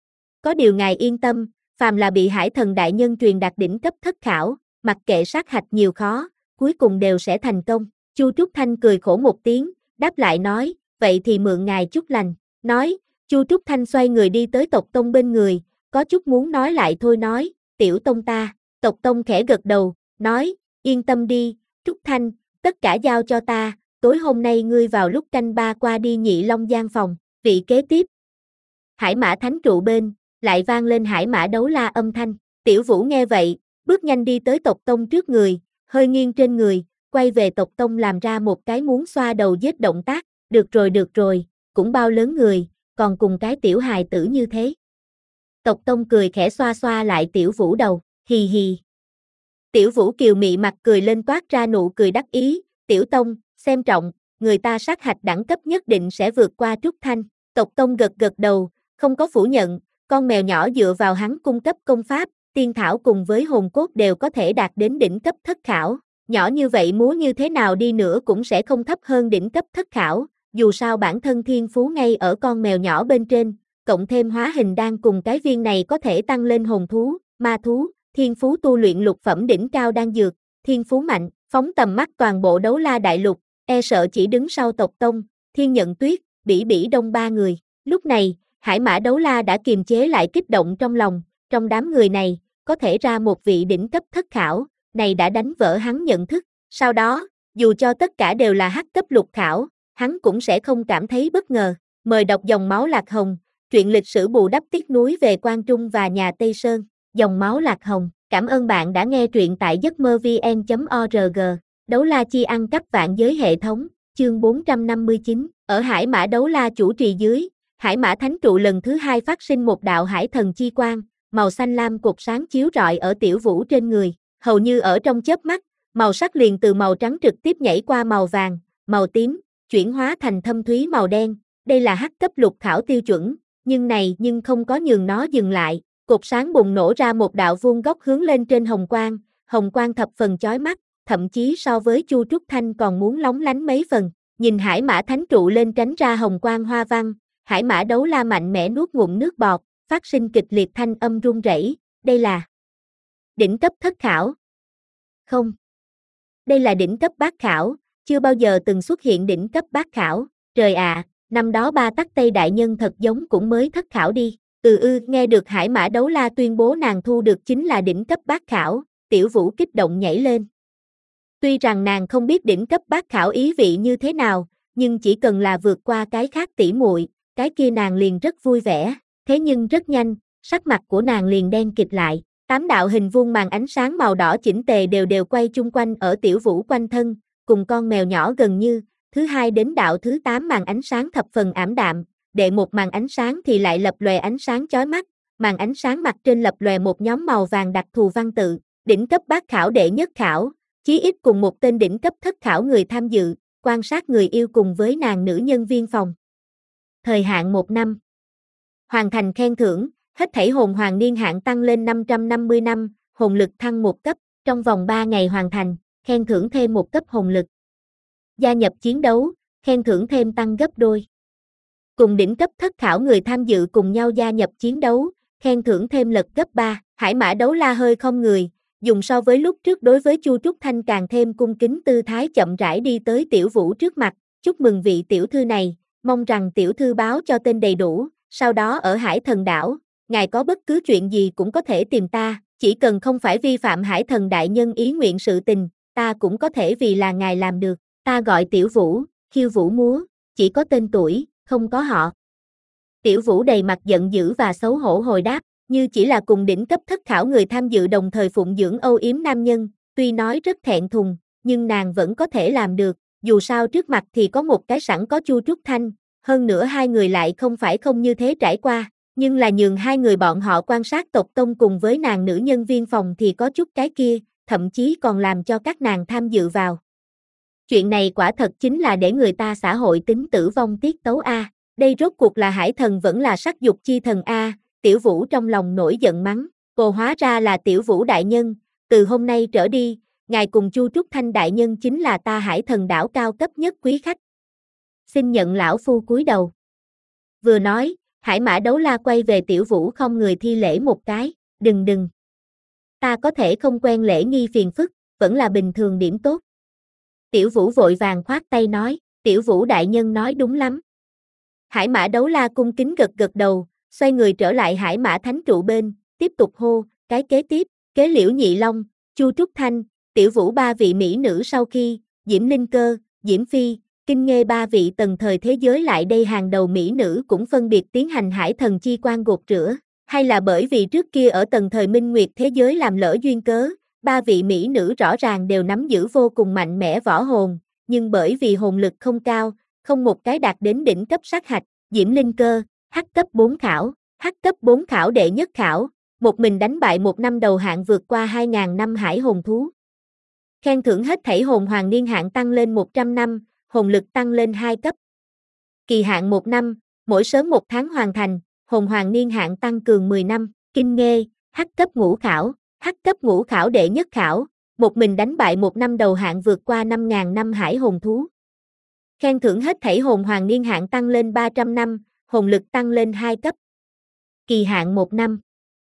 Có điều ngài yên tâm, phàm là bị Hải Thần đại nhân truyền đạt đỉnh cấp thất khảo, mặc kệ sát hạch nhiều khó, cuối cùng đều sẽ thành công. Chu Trúc Thanh cười khổ một tiếng, đáp lại nói, vậy thì mượn ngài chút lành, nói, Chu Trúc Thanh xoay người đi tới tộc tông bên người, có chút muốn nói lại thôi nói, tiểu tông ta, tộc tông khẽ gật đầu, nói, yên tâm đi, Trúc Thanh, tất cả giao cho ta, tối hôm nay ngươi vào lúc canh ba qua đi Nhị Long gian phòng, vị kế tiếp. Hải Mã Thánh trụ bên, lại vang lên Hải Mã Đấu La âm thanh. Tiểu Vũ nghe vậy, bước nhanh đi tới tộc tông trước người, hơi nghiêng trên người, quay về tộc tông làm ra một cái muốn xoa đầu giết động tác. Được rồi được rồi, cũng bao lớn người, còn cùng cái tiểu hài tử như thế. Tộc tông cười khẽ xoa xoa lại Tiểu Vũ đầu, hì hì. Tiểu Vũ kiều mị mặt cười lên toát ra nụ cười đắc ý, Tiểu Tông, xem trọng, người ta sát hạch đẳng cấp nhất định sẽ vượt qua Trúc Thanh. Tộc tông gật gật đầu, không có phủ nhận, con mèo nhỏ dựa vào hắn cung cấp công pháp, tiên thảo cùng với hồn cốt đều có thể đạt đến đỉnh cấp thất khảo. Nhỏ như vậy múa như thế nào đi nữa cũng sẽ không thấp hơn đỉnh cấp thất khảo, dù sao bản thân thiên phú ngay ở con mèo nhỏ bên trên, cộng thêm hóa hình đan cùng cái viên này có thể tăng lên hồn thú, ma thú, thiên phú tu luyện lục phẩm đỉnh cao đan dược, thiên phú mạnh, phóng tầm mắt toàn bộ Đấu La đại lục, e sợ chỉ đứng sau tộc tông, Thiên Nhận Tuyết, Bỉ Bỉ Đông ba người. Lúc này, Hải Mã Đấu La đã kiềm chế lại kích động trong lòng, trong đám người này, có thể ra một vị đỉnh cấp thất khảo, này đã đánh vỡ hắn nhận thức, sau đó, dù cho tất cả đều là hắc cấp lục khảo, hắn cũng sẽ không cảm thấy bất ngờ. Mời đọc Dòng Máu Lạc Hồng, truyện lịch sử bù đắp tiếc núi về Quan Trung và nhà Tây Sơn. Dòng Máu Lạc Hồng, cảm ơn bạn đã nghe truyện tại giấc mơ vn chấm org. Đấu La chi ăn cắp vạn giới hệ thống, chương bốn trăm năm mươi chín, ở Hải Mã Đấu La chủ trì dưới, Hải Mã Thánh trụ lần thứ hai phát sinh một đạo hải thần chi quang, màu xanh lam cột sáng chiếu rọi ở Tiểu Vũ trên người, hầu như ở trong chớp mắt, màu sắc liền từ màu trắng trực tiếp nhảy qua màu vàng, màu tím, chuyển hóa thành thâm thúy màu đen. Đây là hắc cấp lục khảo tiêu chuẩn, nhưng này nhưng không có nhường nó dừng lại, cột sáng bùng nổ ra một đạo vuông góc hướng lên trên hồng quang, hồng quang thập phần chói mắt, thậm chí so với Chu Trúc Thanh còn muốn lóng lánh mấy phần. Nhìn Hải Mã Thánh trụ lên tránh ra hồng quang hoa văn, Hải Mã Đấu La mạnh mẽ nuốt ngụm nước bọt, phát sinh kịch liệt thanh âm run rẩy. Đây là đỉnh cấp thất khảo. Không. Đây là đỉnh cấp bát khảo, chưa bao giờ từng xuất hiện đỉnh cấp bát khảo. Trời ạ, à, năm đó ba tắc Tây đại nhân thật giống cũng mới thất khảo đi. Ừ ư, nghe được Hải Mã Đấu La tuyên bố nàng thu được chính là đỉnh cấp bát khảo, Tiểu Vũ kích động nhảy lên. Tuy rằng nàng không biết đỉnh cấp bát khảo ý vị như thế nào, nhưng chỉ cần là vượt qua cái khác tỉ muội, cái kia nàng liền rất vui vẻ. Thế nhưng rất nhanh, sắc mặt của nàng liền đen kịt lại. Tám đạo hình vuông màn ánh sáng màu đỏ chỉnh tề đều đều quay chung quanh ở Tiểu Vũ quanh thân, cùng con mèo nhỏ gần như. Thứ hai đến đạo thứ tám màn ánh sáng thập phần ảm đạm, đệ một màn ánh sáng thì lại lập lòe ánh sáng chói mắt, màn ánh sáng mặt trên lập lòe một nhóm màu vàng đặc thù văn tự, đỉnh cấp bát khảo đệ nhất khảo, chí ít cùng một tên đỉnh cấp thất khảo người tham dự, quan sát người yêu cùng với nàng nữ nhân viên phòng. Thời hạn một năm. Hoàn thành khen thưởng, hết thảy hồn hoàng niên hạn tăng lên năm trăm năm mươi năm, hồn lực thăng một cấp, trong vòng ba ngày hoàn thành, khen thưởng thêm một cấp hồn lực. Gia nhập chiến đấu, khen thưởng thêm tăng gấp đôi. Cùng đỉnh cấp thất khảo người tham dự cùng nhau gia nhập chiến đấu, khen thưởng thêm lật gấp ba. Hải Mã Đấu La hơi không người, dùng so với lúc trước đối với Chu Trúc Thanh càng thêm cung kính tư thái chậm rãi đi tới Tiểu Vũ trước mặt, chúc mừng vị tiểu thư này, mong rằng tiểu thư báo cho tên đầy đủ, sau đó ở Hải Thần đảo, ngài có bất cứ chuyện gì cũng có thể tìm ta, chỉ cần không phải vi phạm Hải Thần đại nhân ý nguyện sự tình, ta cũng có thể vì là ngài làm được. Ta gọi Tiểu Vũ, khiêu vũ múa, chỉ có tên tuổi, không có họ. Tiểu Vũ đầy mặt giận dữ và xấu hổ hồi đáp, như chỉ là cùng đỉnh cấp thất khảo người tham dự đồng thời phụng dưỡng âu yếm nam nhân, tuy nói rất thẹn thùng, nhưng nàng vẫn có thể làm được, dù sao trước mặt thì có một cái sẵn có Chu Trúc Thanh, hơn nữa hai người lại không phải không như thế trải qua, nhưng là nhường hai người bọn họ quan sát tộc tông cùng với nàng nữ nhân viên phòng thì có chút cái kia, thậm chí còn làm cho các nàng tham dự vào. Chuyện này quả thật chính là để người ta xã hội tính tử vong tiết tấu A, đây rốt cuộc là Hải Thần vẫn là sắc dục chi thần A. Tiểu Vũ trong lòng nổi giận mắng, cô hóa ra là Tiểu Vũ đại nhân, từ hôm nay trở đi, ngài cùng Chu Trúc Thanh đại nhân chính là ta Hải Thần đảo cao cấp nhất quý khách. Xin nhận lão phu cúi đầu. Vừa nói, Hải Mã Đấu La quay về Tiểu Vũ không người thi lễ một cái, đừng đừng. Ta có thể không quen lễ nghi phiền phức, vẫn là bình thường điểm tốt. Tiểu Vũ vội vàng khoát tay nói, Tiểu Vũ đại nhân nói đúng lắm. Hải Mã Đấu La cung kính gật gật đầu, xoay người trở lại Hải Mã Thánh trụ bên, tiếp tục hô, cái kế tiếp, kế Liễu Nhị Long, Chu Trúc Thanh, Tiểu Vũ ba vị mỹ nữ sau khi, Diễm Linh Cơ, Diễm Phi, Kinh Nghê ba vị tầng thời thế giới lại đây hàng đầu mỹ nữ cũng phân biệt tiến hành Hải Thần chi quan gột rửa. Hay là bởi vì trước kia ở tầng thời minh nguyệt thế giới làm lỡ duyên cớ, ba vị mỹ nữ rõ ràng đều nắm giữ vô cùng mạnh mẽ võ hồn, nhưng bởi vì hồn lực không cao, không một cái đạt đến đỉnh cấp sát hạch, Diễm Linh Cơ, H cấp bốn khảo, H cấp bốn khảo đệ nhất khảo, một mình đánh bại một năm đầu hạng vượt qua hai nghìn năm hải hồn thú. Khen thưởng hết thảy hồn hoàng niên hạn tăng lên một trăm năm, hồn lực tăng lên hai cấp. Kỳ hạn một năm, mỗi sớm một tháng hoàn thành, hồn hoàng niên hạn tăng cường mười năm, Kinh Nghê, H cấp ngũ khảo, H cấp ngũ khảo đệ nhất khảo, một mình đánh bại một năm đầu hạng vượt qua năm nghìn năm hải hồn thú. Khen thưởng hết thảy hồn hoàng niên hạn tăng lên ba trăm năm, hồn lực tăng lên hai cấp. Kỳ hạn một năm.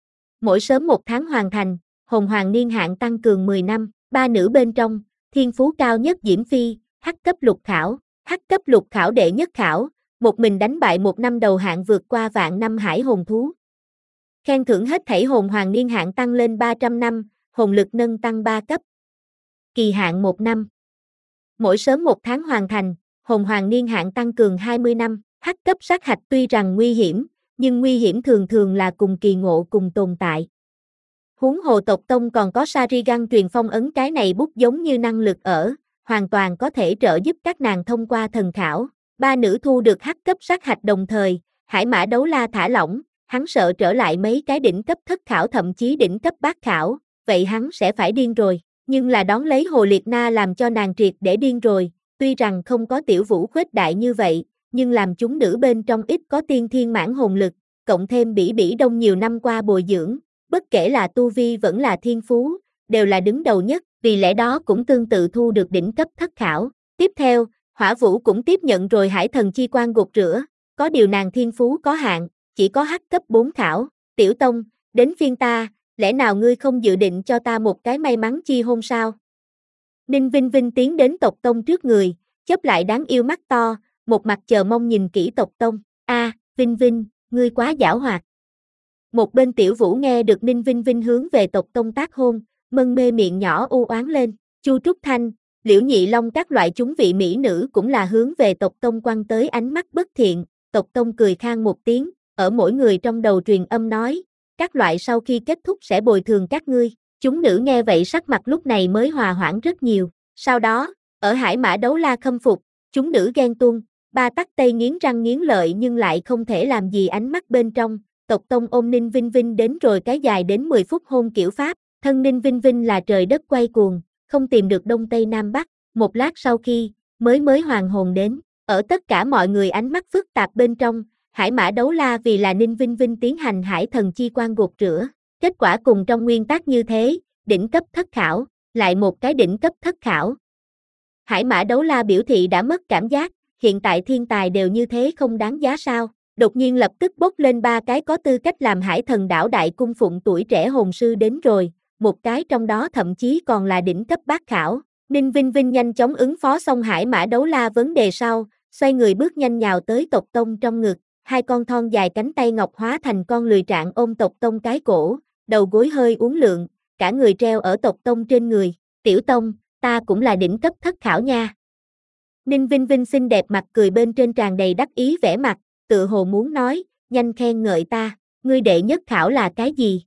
Mỗi sớm một tháng hoàn thành, hồn hoàng niên hạn tăng cường mười năm, ba nữ bên trong, thiên phú cao nhất Diễm Phi, H cấp lục khảo, H cấp lục khảo đệ nhất khảo, một mình đánh bại một năm đầu hạng vượt qua vạn năm hải hồn thú. Khen thưởng hết thảy hồn hoàng niên hạn tăng lên ba trăm năm, hồn lực nâng tăng ba cấp. Kỳ hạn một năm. Mỗi sớm một tháng hoàn thành, hồn hoàng niên hạn tăng cường hai mươi năm, H cấp sát hạch tuy rằng nguy hiểm, nhưng nguy hiểm thường thường là cùng kỳ ngộ cùng tồn tại. Huống hồ tộc tông còn có Sharingan truyền phong ấn cái này bút giống như năng lực ở, hoàn toàn có thể trợ giúp các nàng thông qua thần khảo. Ba nữ thu được H cấp sát hạch đồng thời, Hải Mã Đấu La thả lỏng, hắn sợ trở lại mấy cái đỉnh cấp thất khảo thậm chí đỉnh cấp bát khảo, vậy hắn sẽ phải điên rồi, nhưng là đón lấy Hồ Liệt Na làm cho nàng triệt để điên rồi, tuy rằng không có Tiểu Vũ khuếch đại như vậy, nhưng làm chúng nữ bên trong ít có tiên thiên mãn hồn lực, cộng thêm Bỉ Bỉ Đông nhiều năm qua bồi dưỡng, bất kể là tu vi vẫn là thiên phú, đều là đứng đầu nhất, vì lẽ đó cũng tương tự thu được đỉnh cấp thất khảo. Tiếp theo, Hỏa Vũ cũng tiếp nhận rồi Hải Thần Chi Quan gột rửa, có điều nàng thiên phú có hạn, chỉ có H cấp bốn khảo. Tiểu Tông, đến phiên ta, lẽ nào ngươi không dự định cho ta một cái may mắn chi hôn sao? Ninh Vinh Vinh tiến đến tộc Tông trước người, chớp lại đáng yêu mắt to, một mặt chờ mong nhìn kỹ tộc Tông. A, à, Vinh Vinh, ngươi quá giảo hoạt. Một bên Tiểu Vũ nghe được Ninh Vinh Vinh hướng về tộc Tông tác hôn, mân mê miệng nhỏ u oán lên. Chu Trúc Thanh, Liễu Nhị Long các loại chúng vị mỹ nữ cũng là hướng về tộc Tông quăng tới ánh mắt bất thiện. Tộc Tông cười khang một tiếng, ở mỗi người trong đầu truyền âm nói, các loại sau khi kết thúc sẽ bồi thường các ngươi. Chúng nữ nghe vậy sắc mặt lúc này mới hòa hoãn rất nhiều. Sau đó, ở Hải Mã Đấu La khâm phục, chúng nữ ghen tuông, ba tắc tây nghiến răng nghiến lợi nhưng lại không thể làm gì ánh mắt bên trong. Tộc Tông ôm Ninh Vinh Vinh đến rồi cái dài đến mười phút hôn kiểu Pháp, thân Ninh Vinh Vinh là trời đất quay cuồng, không tìm được Đông Tây Nam Bắc, một lát sau khi, mới mới hoàn hồn đến, ở tất cả mọi người ánh mắt phức tạp bên trong, Hải Mã Đấu La vì là Ninh Vinh Vinh tiến hành Hải Thần Chi Quan gột rửa, kết quả cùng trong nguyên tắc như thế, đỉnh cấp thất khảo, lại một cái đỉnh cấp thất khảo. Hải Mã Đấu La biểu thị đã mất cảm giác, hiện tại thiên tài đều như thế không đáng giá sao, đột nhiên lập tức bốc lên ba cái có tư cách làm Hải Thần Đảo Đại Cung Phụng tuổi trẻ hồn sư đến rồi, một cái trong đó thậm chí còn là đỉnh cấp bát khảo. Ninh Vinh Vinh nhanh chóng ứng phó xong Hải Mã Đấu La vấn đề sau, xoay người bước nhanh nhào tới tộc Tông trong ngực, hai con thon dài cánh tay ngọc hóa thành con lười trạng ôm tộc Tông cái cổ, đầu gối hơi uốn lượn, cả người treo ở tộc Tông trên người. Tiểu Tông, ta cũng là đỉnh cấp thất khảo nha. Ninh Vinh Vinh xinh đẹp mặt cười bên trên tràn đầy đắc ý vẻ mặt, tự hồ muốn nói, nhanh khen ngợi ta, ngươi đệ nhất khảo là cái gì?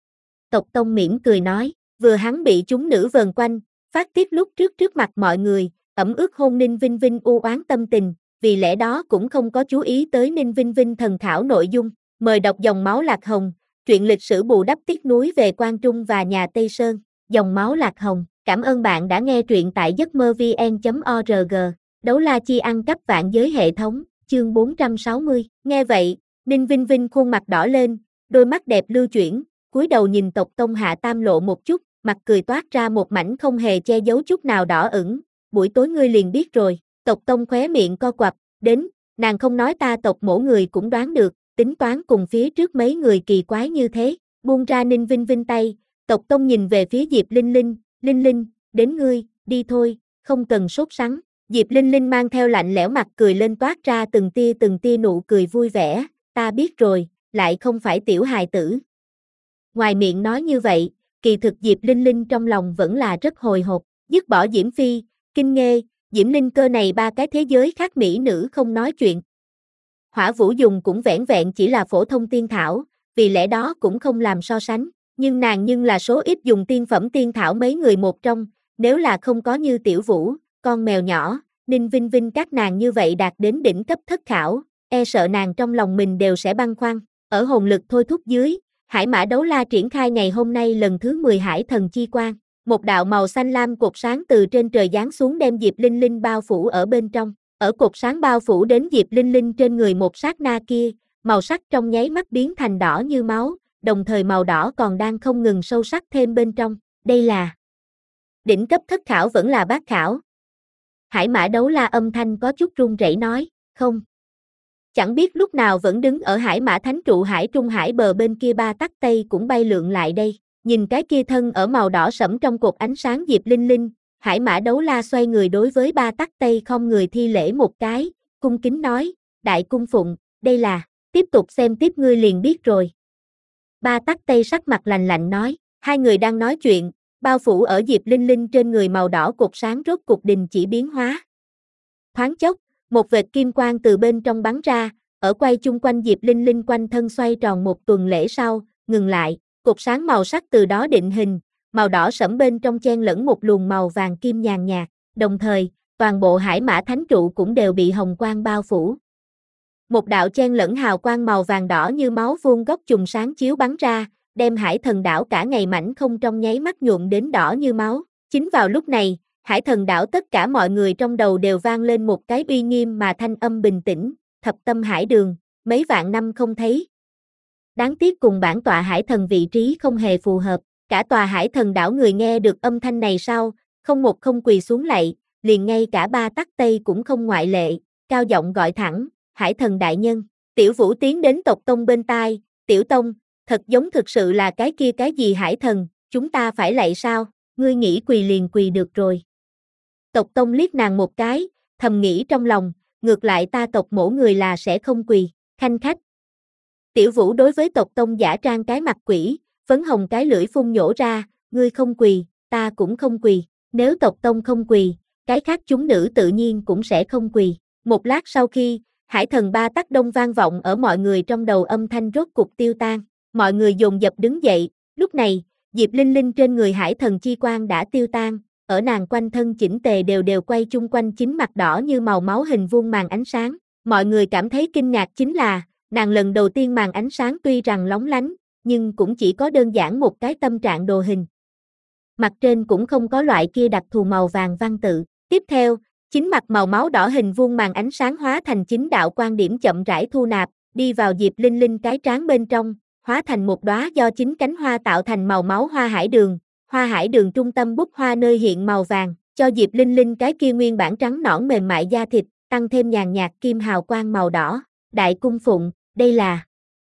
Tộc Tông mỉm cười nói, vừa hắn bị chúng nữ vờn quanh, phát tiết lúc trước trước mặt mọi người, ẩm ướt hôn Ninh Vinh Vinh u oán tâm tình, vì lẽ đó cũng không có chú ý tới Ninh Vinh Vinh thần khảo nội dung, mời đọc Dòng Máu Lạc Hồng, truyện lịch sử bù đắp tiếc nuối về Quan Trung và nhà Tây Sơn, Dòng Máu Lạc Hồng, cảm ơn bạn đã nghe truyện tại giấc mơ vn chấm org, Đấu La Chi ăn cắp vạn giới hệ thống, chương bốn trăm sáu mươi, nghe vậy, Ninh Vinh Vinh khuôn mặt đỏ lên, đôi mắt đẹp lưu chuyển, cúi đầu nhìn tộc Tông Hạ Tam Lộ một chút, mặt cười toát ra một mảnh không hề che giấu chút nào đỏ ửng, buổi tối ngươi liền biết rồi, tộc Tông khóe miệng co quặp, đến, nàng không nói ta tộc mỗi người cũng đoán được, tính toán cùng phía trước mấy người kỳ quái như thế, buông ra Ninh Vinh Vinh tay, tộc Tông nhìn về phía Diệp Linh Linh, Linh Linh, đến ngươi, đi thôi, không cần sốt sắng. Diệp Linh Linh mang theo lạnh lẽo mặt cười lên toát ra từng tia từng tia nụ cười vui vẻ, ta biết rồi, lại không phải tiểu hài tử. Ngoài miệng nói như vậy, kỳ thực Diệp Linh Linh trong lòng vẫn là rất hồi hộp, dứt bỏ Diễm Phi, Kinh Nghê, Diễm Linh Cơ này ba cái thế giới khác mỹ nữ không nói chuyện. Hỏa Vũ dùng cũng vẻn vẹn chỉ là phổ thông tiên thảo, vì lẽ đó cũng không làm so sánh, nhưng nàng nhưng là số ít dùng tiên phẩm tiên thảo mấy người một trong, nếu là không có như Tiểu Vũ, con mèo nhỏ, Ninh Vinh Vinh các nàng như vậy đạt đến đỉnh cấp thất khảo, e sợ nàng trong lòng mình đều sẽ băn khoăn. Ở hồn lực thôi thúc dưới, Hải Mã Đấu La triển khai ngày hôm nay lần thứ mười Hải Thần Chi Quang, một đạo màu xanh lam cột sáng từ trên trời giáng xuống đem Diệp Linh Linh bao phủ ở bên trong. Ở cột sáng bao phủ đến Diệp Linh Linh trên người một sát na kia, màu sắc trong nháy mắt biến thành đỏ như máu, đồng thời màu đỏ còn đang không ngừng sâu sắc thêm bên trong. Đây là đỉnh cấp thất khảo vẫn là bát khảo? Hải Mã Đấu La âm thanh có chút run rẩy nói, không. Chẳng biết lúc nào vẫn đứng ở Hải Mã Thánh trụ Hải Trung Hải bờ bên kia Ba Tắc Tây cũng bay lượn lại đây, nhìn cái kia thân ở màu đỏ sẫm trong cột ánh sáng Diệp Linh Linh, Hải Mã Đấu La xoay người đối với Ba Tắc Tây không người thi lễ một cái, cung kính nói, đại cung phụng, đây là, tiếp tục xem tiếp ngươi liền biết rồi. Ba Tắc Tây sắc mặt lạnh lạnh nói, hai người đang nói chuyện, bao phủ ở Diệp Linh Linh trên người màu đỏ cột sáng rốt cục đình chỉ biến hóa. Thoáng chốc, một vệt kim quang từ bên trong bắn ra, ở quay chung quanh Diệp Linh Linh quanh thân xoay tròn một tuần lễ sau, ngừng lại, cột sáng màu sắc từ đó định hình, màu đỏ sẫm bên trong chen lẫn một luồng màu vàng kim nhàn nhạt, đồng thời, toàn bộ Hải Mã Thánh trụ cũng đều bị hồng quang bao phủ. Một đạo chen lẫn hào quang màu vàng đỏ như máu vuông góc chùm sáng chiếu bắn ra, đem Hải Thần đảo cả ngày mảnh không trong nháy mắt nhuộm đến đỏ như máu. Chính vào lúc này, Hải Thần đảo tất cả mọi người trong đầu đều vang lên một cái uy nghiêm mà thanh âm bình tĩnh, Thập Tâm Hải Đường, mấy vạn năm không thấy. Đáng tiếc cùng bản tọa Hải Thần vị trí không hề phù hợp, cả tòa Hải Thần đảo người nghe được âm thanh này sau, không một không quỳ xuống lạy, liền ngay cả Ba Tắc Tây cũng không ngoại lệ, cao giọng gọi thẳng, Hải Thần đại nhân. Tiểu Vũ tiến đến tộc tông bên tai, Tiểu Tông, thật giống thực sự là cái kia cái gì Hải Thần, chúng ta phải lạy sao, ngươi nghĩ quỳ liền quỳ được rồi. Tộc tông liếc nàng một cái, thầm nghĩ trong lòng, ngược lại ta tộc mổ người là sẽ không quỳ, khanh khách. Tiểu Vũ đối với tộc tông giả trang cái mặt quỷ, phấn hồng cái lưỡi phun nhổ ra, ngươi không quỳ, ta cũng không quỳ, nếu tộc tông không quỳ, cái khác chúng nữ tự nhiên cũng sẽ không quỳ. Một lát sau khi, Hải Thần Ba Tắc Đông vang vọng ở mọi người trong đầu âm thanh rốt cục tiêu tan, mọi người dồn dập đứng dậy, lúc này, Diệp Linh Linh trên người Hải Thần chi quang đã tiêu tan, ở nàng quanh thân chỉnh tề đều đều quay chung quanh chính mặt đỏ như màu máu hình vuông màn ánh sáng, mọi người cảm thấy kinh ngạc chính là, nàng lần đầu tiên màn ánh sáng tuy rằng lóng lánh, nhưng cũng chỉ có đơn giản một cái tâm trạng đồ hình. Mặt trên cũng không có loại kia đặc thù màu vàng văn tự. Tiếp theo, chính mặt màu máu đỏ hình vuông màn ánh sáng hóa thành chính đạo quan điểm chậm rãi thu nạp, đi vào Diệp Linh Linh cái trán bên trong, hóa thành một đóa do chính cánh hoa tạo thành màu máu hoa hải đường. Hoa hải đường trung tâm bút hoa nơi hiện màu vàng, cho Diệp Linh Linh cái kia nguyên bản trắng nõn mềm mại da thịt, tăng thêm nhàn nhạt kim hào quang màu đỏ. Đại cung phụng, đây là...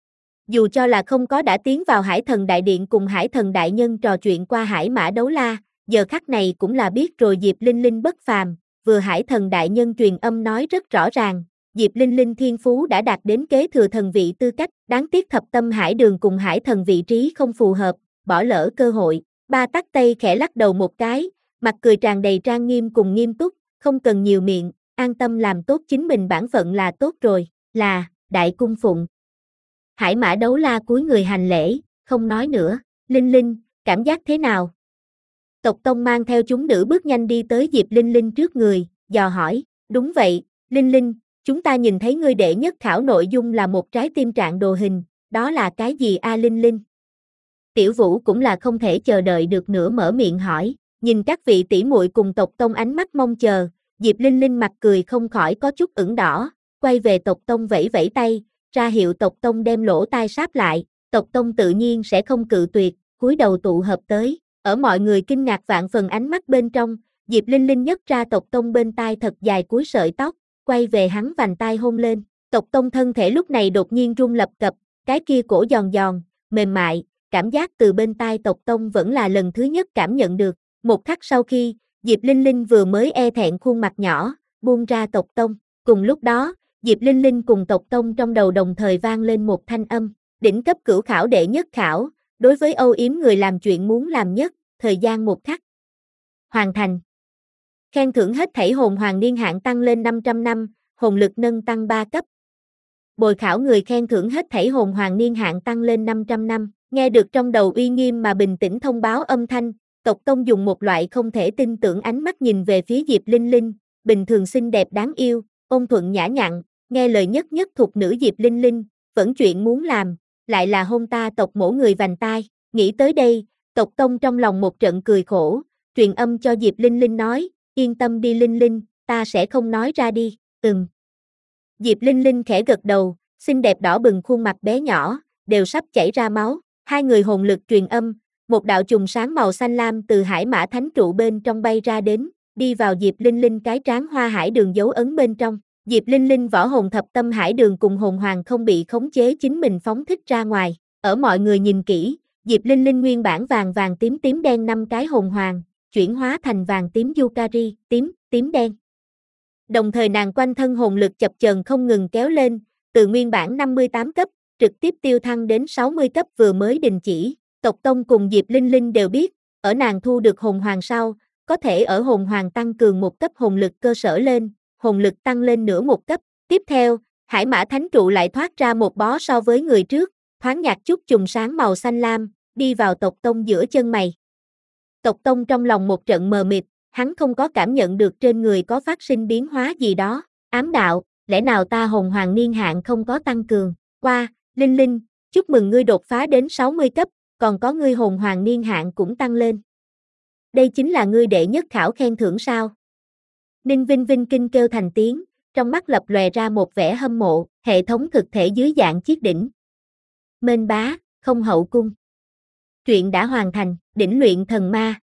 Dù cho là không có đã tiến vào Hải Thần Đại Điện cùng Hải Thần Đại Nhân trò chuyện qua Hải Mã Đấu La, giờ khắc này cũng là biết rồi Diệp Linh Linh bất phàm, vừa Hải Thần Đại Nhân truyền âm nói rất rõ ràng, Diệp Linh Linh thiên phú đã đạt đến kế thừa thần vị tư cách, đáng tiếc Thập Tâm Hải Đường cùng Hải Thần vị trí không phù hợp, bỏ lỡ cơ hội. Ba Tắc Tây khẽ lắc đầu một cái, mặt cười tràn đầy trang nghiêm cùng nghiêm túc, không cần nhiều miệng, an tâm làm tốt chính mình bản phận là tốt rồi, là, đại cung phụng. Hải Mã Đấu La cúi người hành lễ, không nói nữa, Linh Linh, cảm giác thế nào? Tộc Tông mang theo chúng nữ bước nhanh đi tới Diệp Linh Linh trước người, dò hỏi, đúng vậy, Linh Linh, chúng ta nhìn thấy ngươi đệ nhất khảo nội dung là một trái tim trạng đồ hình, đó là cái gì a Linh Linh? Tiểu Vũ cũng là không thể chờ đợi được nữa mở miệng hỏi, nhìn các vị tỷ muội cùng tộc Tông ánh mắt mong chờ, Diệp Linh Linh mặt cười không khỏi có chút ửng đỏ, quay về tộc Tông vẫy vẫy tay, ra hiệu tộc Tông đem lỗ tai sáp lại, tộc Tông tự nhiên sẽ không cự tuyệt, cúi đầu tụ hợp tới, ở mọi người kinh ngạc vạn phần ánh mắt bên trong, Diệp Linh Linh nhấc ra tộc Tông bên tai thật dài cuối sợi tóc, quay về hắn vành tai hôn lên, tộc Tông thân thể lúc này đột nhiên rung lập cập, cái kia cổ giòn giòn, mềm mại, cảm giác từ bên tai tộc Tông vẫn là lần thứ nhất cảm nhận được, một khắc sau khi, Diệp Linh Linh vừa mới e thẹn khuôn mặt nhỏ, buông ra tộc Tông, cùng lúc đó, Diệp Linh Linh cùng tộc Tông trong đầu đồng thời vang lên một thanh âm, đỉnh cấp cửu khảo đệ nhất khảo, đối với âu yếm người làm chuyện muốn làm nhất, thời gian một khắc. Hoàn thành. Khen thưởng hết thảy hồn hoàng niên hạn tăng lên năm trăm năm, hồn lực nâng tăng ba cấp. bồi khảo người khen thưởng hết thảy hồn hoàng niên hạn tăng lên năm trăm năm. Nghe được trong đầu uy nghiêm mà bình tĩnh thông báo âm thanh, tộc Tông dùng một loại không thể tin tưởng ánh mắt nhìn về phía Diệp Linh Linh, bình thường xinh đẹp đáng yêu, ôn thuận nhã nhặn, nghe lời nhất nhất thuộc nữ Diệp Linh Linh, vẫn chuyện muốn làm, lại là hôn ta tộc mổ người vành tai. Nghĩ tới đây, tộc Tông trong lòng một trận cười khổ, truyền âm cho Diệp Linh Linh nói, yên tâm đi Linh Linh, ta sẽ không nói ra đi, ừm. Diệp Linh Linh khẽ gật đầu, xinh đẹp đỏ bừng khuôn mặt bé nhỏ, đều sắp chảy ra máu, hai người hồn lực truyền âm, một đạo trùng sáng màu xanh lam từ hải mã thánh trụ bên trong bay ra đến, đi vào Diệp Linh Linh cái trán hoa hải đường dấu ấn bên trong. Diệp Linh Linh võ hồn thập tâm hải đường cùng hồn hoàng không bị khống chế chính mình phóng thích ra ngoài, ở mọi người nhìn kỹ, Diệp Linh Linh nguyên bản vàng vàng tím tím đen năm cái hồn hoàng, chuyển hóa thành vàng tím Yukari, tím, tím đen. Đồng thời nàng quanh thân hồn lực chập chờn không ngừng kéo lên, từ nguyên bản năm mươi tám cấp, trực tiếp tiêu thăng đến sáu mươi cấp vừa mới đình chỉ. Tộc Tông cùng Diệp Linh Linh đều biết, ở nàng thu được hồn hoàng sau, có thể ở hồn hoàng tăng cường một cấp hồn lực cơ sở lên, hồn lực tăng lên nửa một cấp. Tiếp theo, hải mã thánh trụ lại thoát ra một bó so với người trước, thoáng nhạt chút chùm sáng màu xanh lam, đi vào tộc Tông giữa chân mày. Tộc Tông trong lòng một trận mờ mịt, hắn không có cảm nhận được trên người có phát sinh biến hóa gì đó, ám đạo, lẽ nào ta hồn hoàng niên hạn không có tăng cường, qua, Linh Linh, chúc mừng ngươi đột phá đến sáu mươi cấp, còn có ngươi hồn hoàng niên hạn cũng tăng lên. Đây chính là ngươi đệ nhất khảo khen thưởng sao? Ninh Vinh Vinh kinh kêu thành tiếng, trong mắt lập lòe ra một vẻ hâm mộ, hệ thống thực thể dưới dạng chiếc đỉnh. Mênh bá, không hậu cung. Truyện đã hoàn thành, đỉnh luyện thần ma,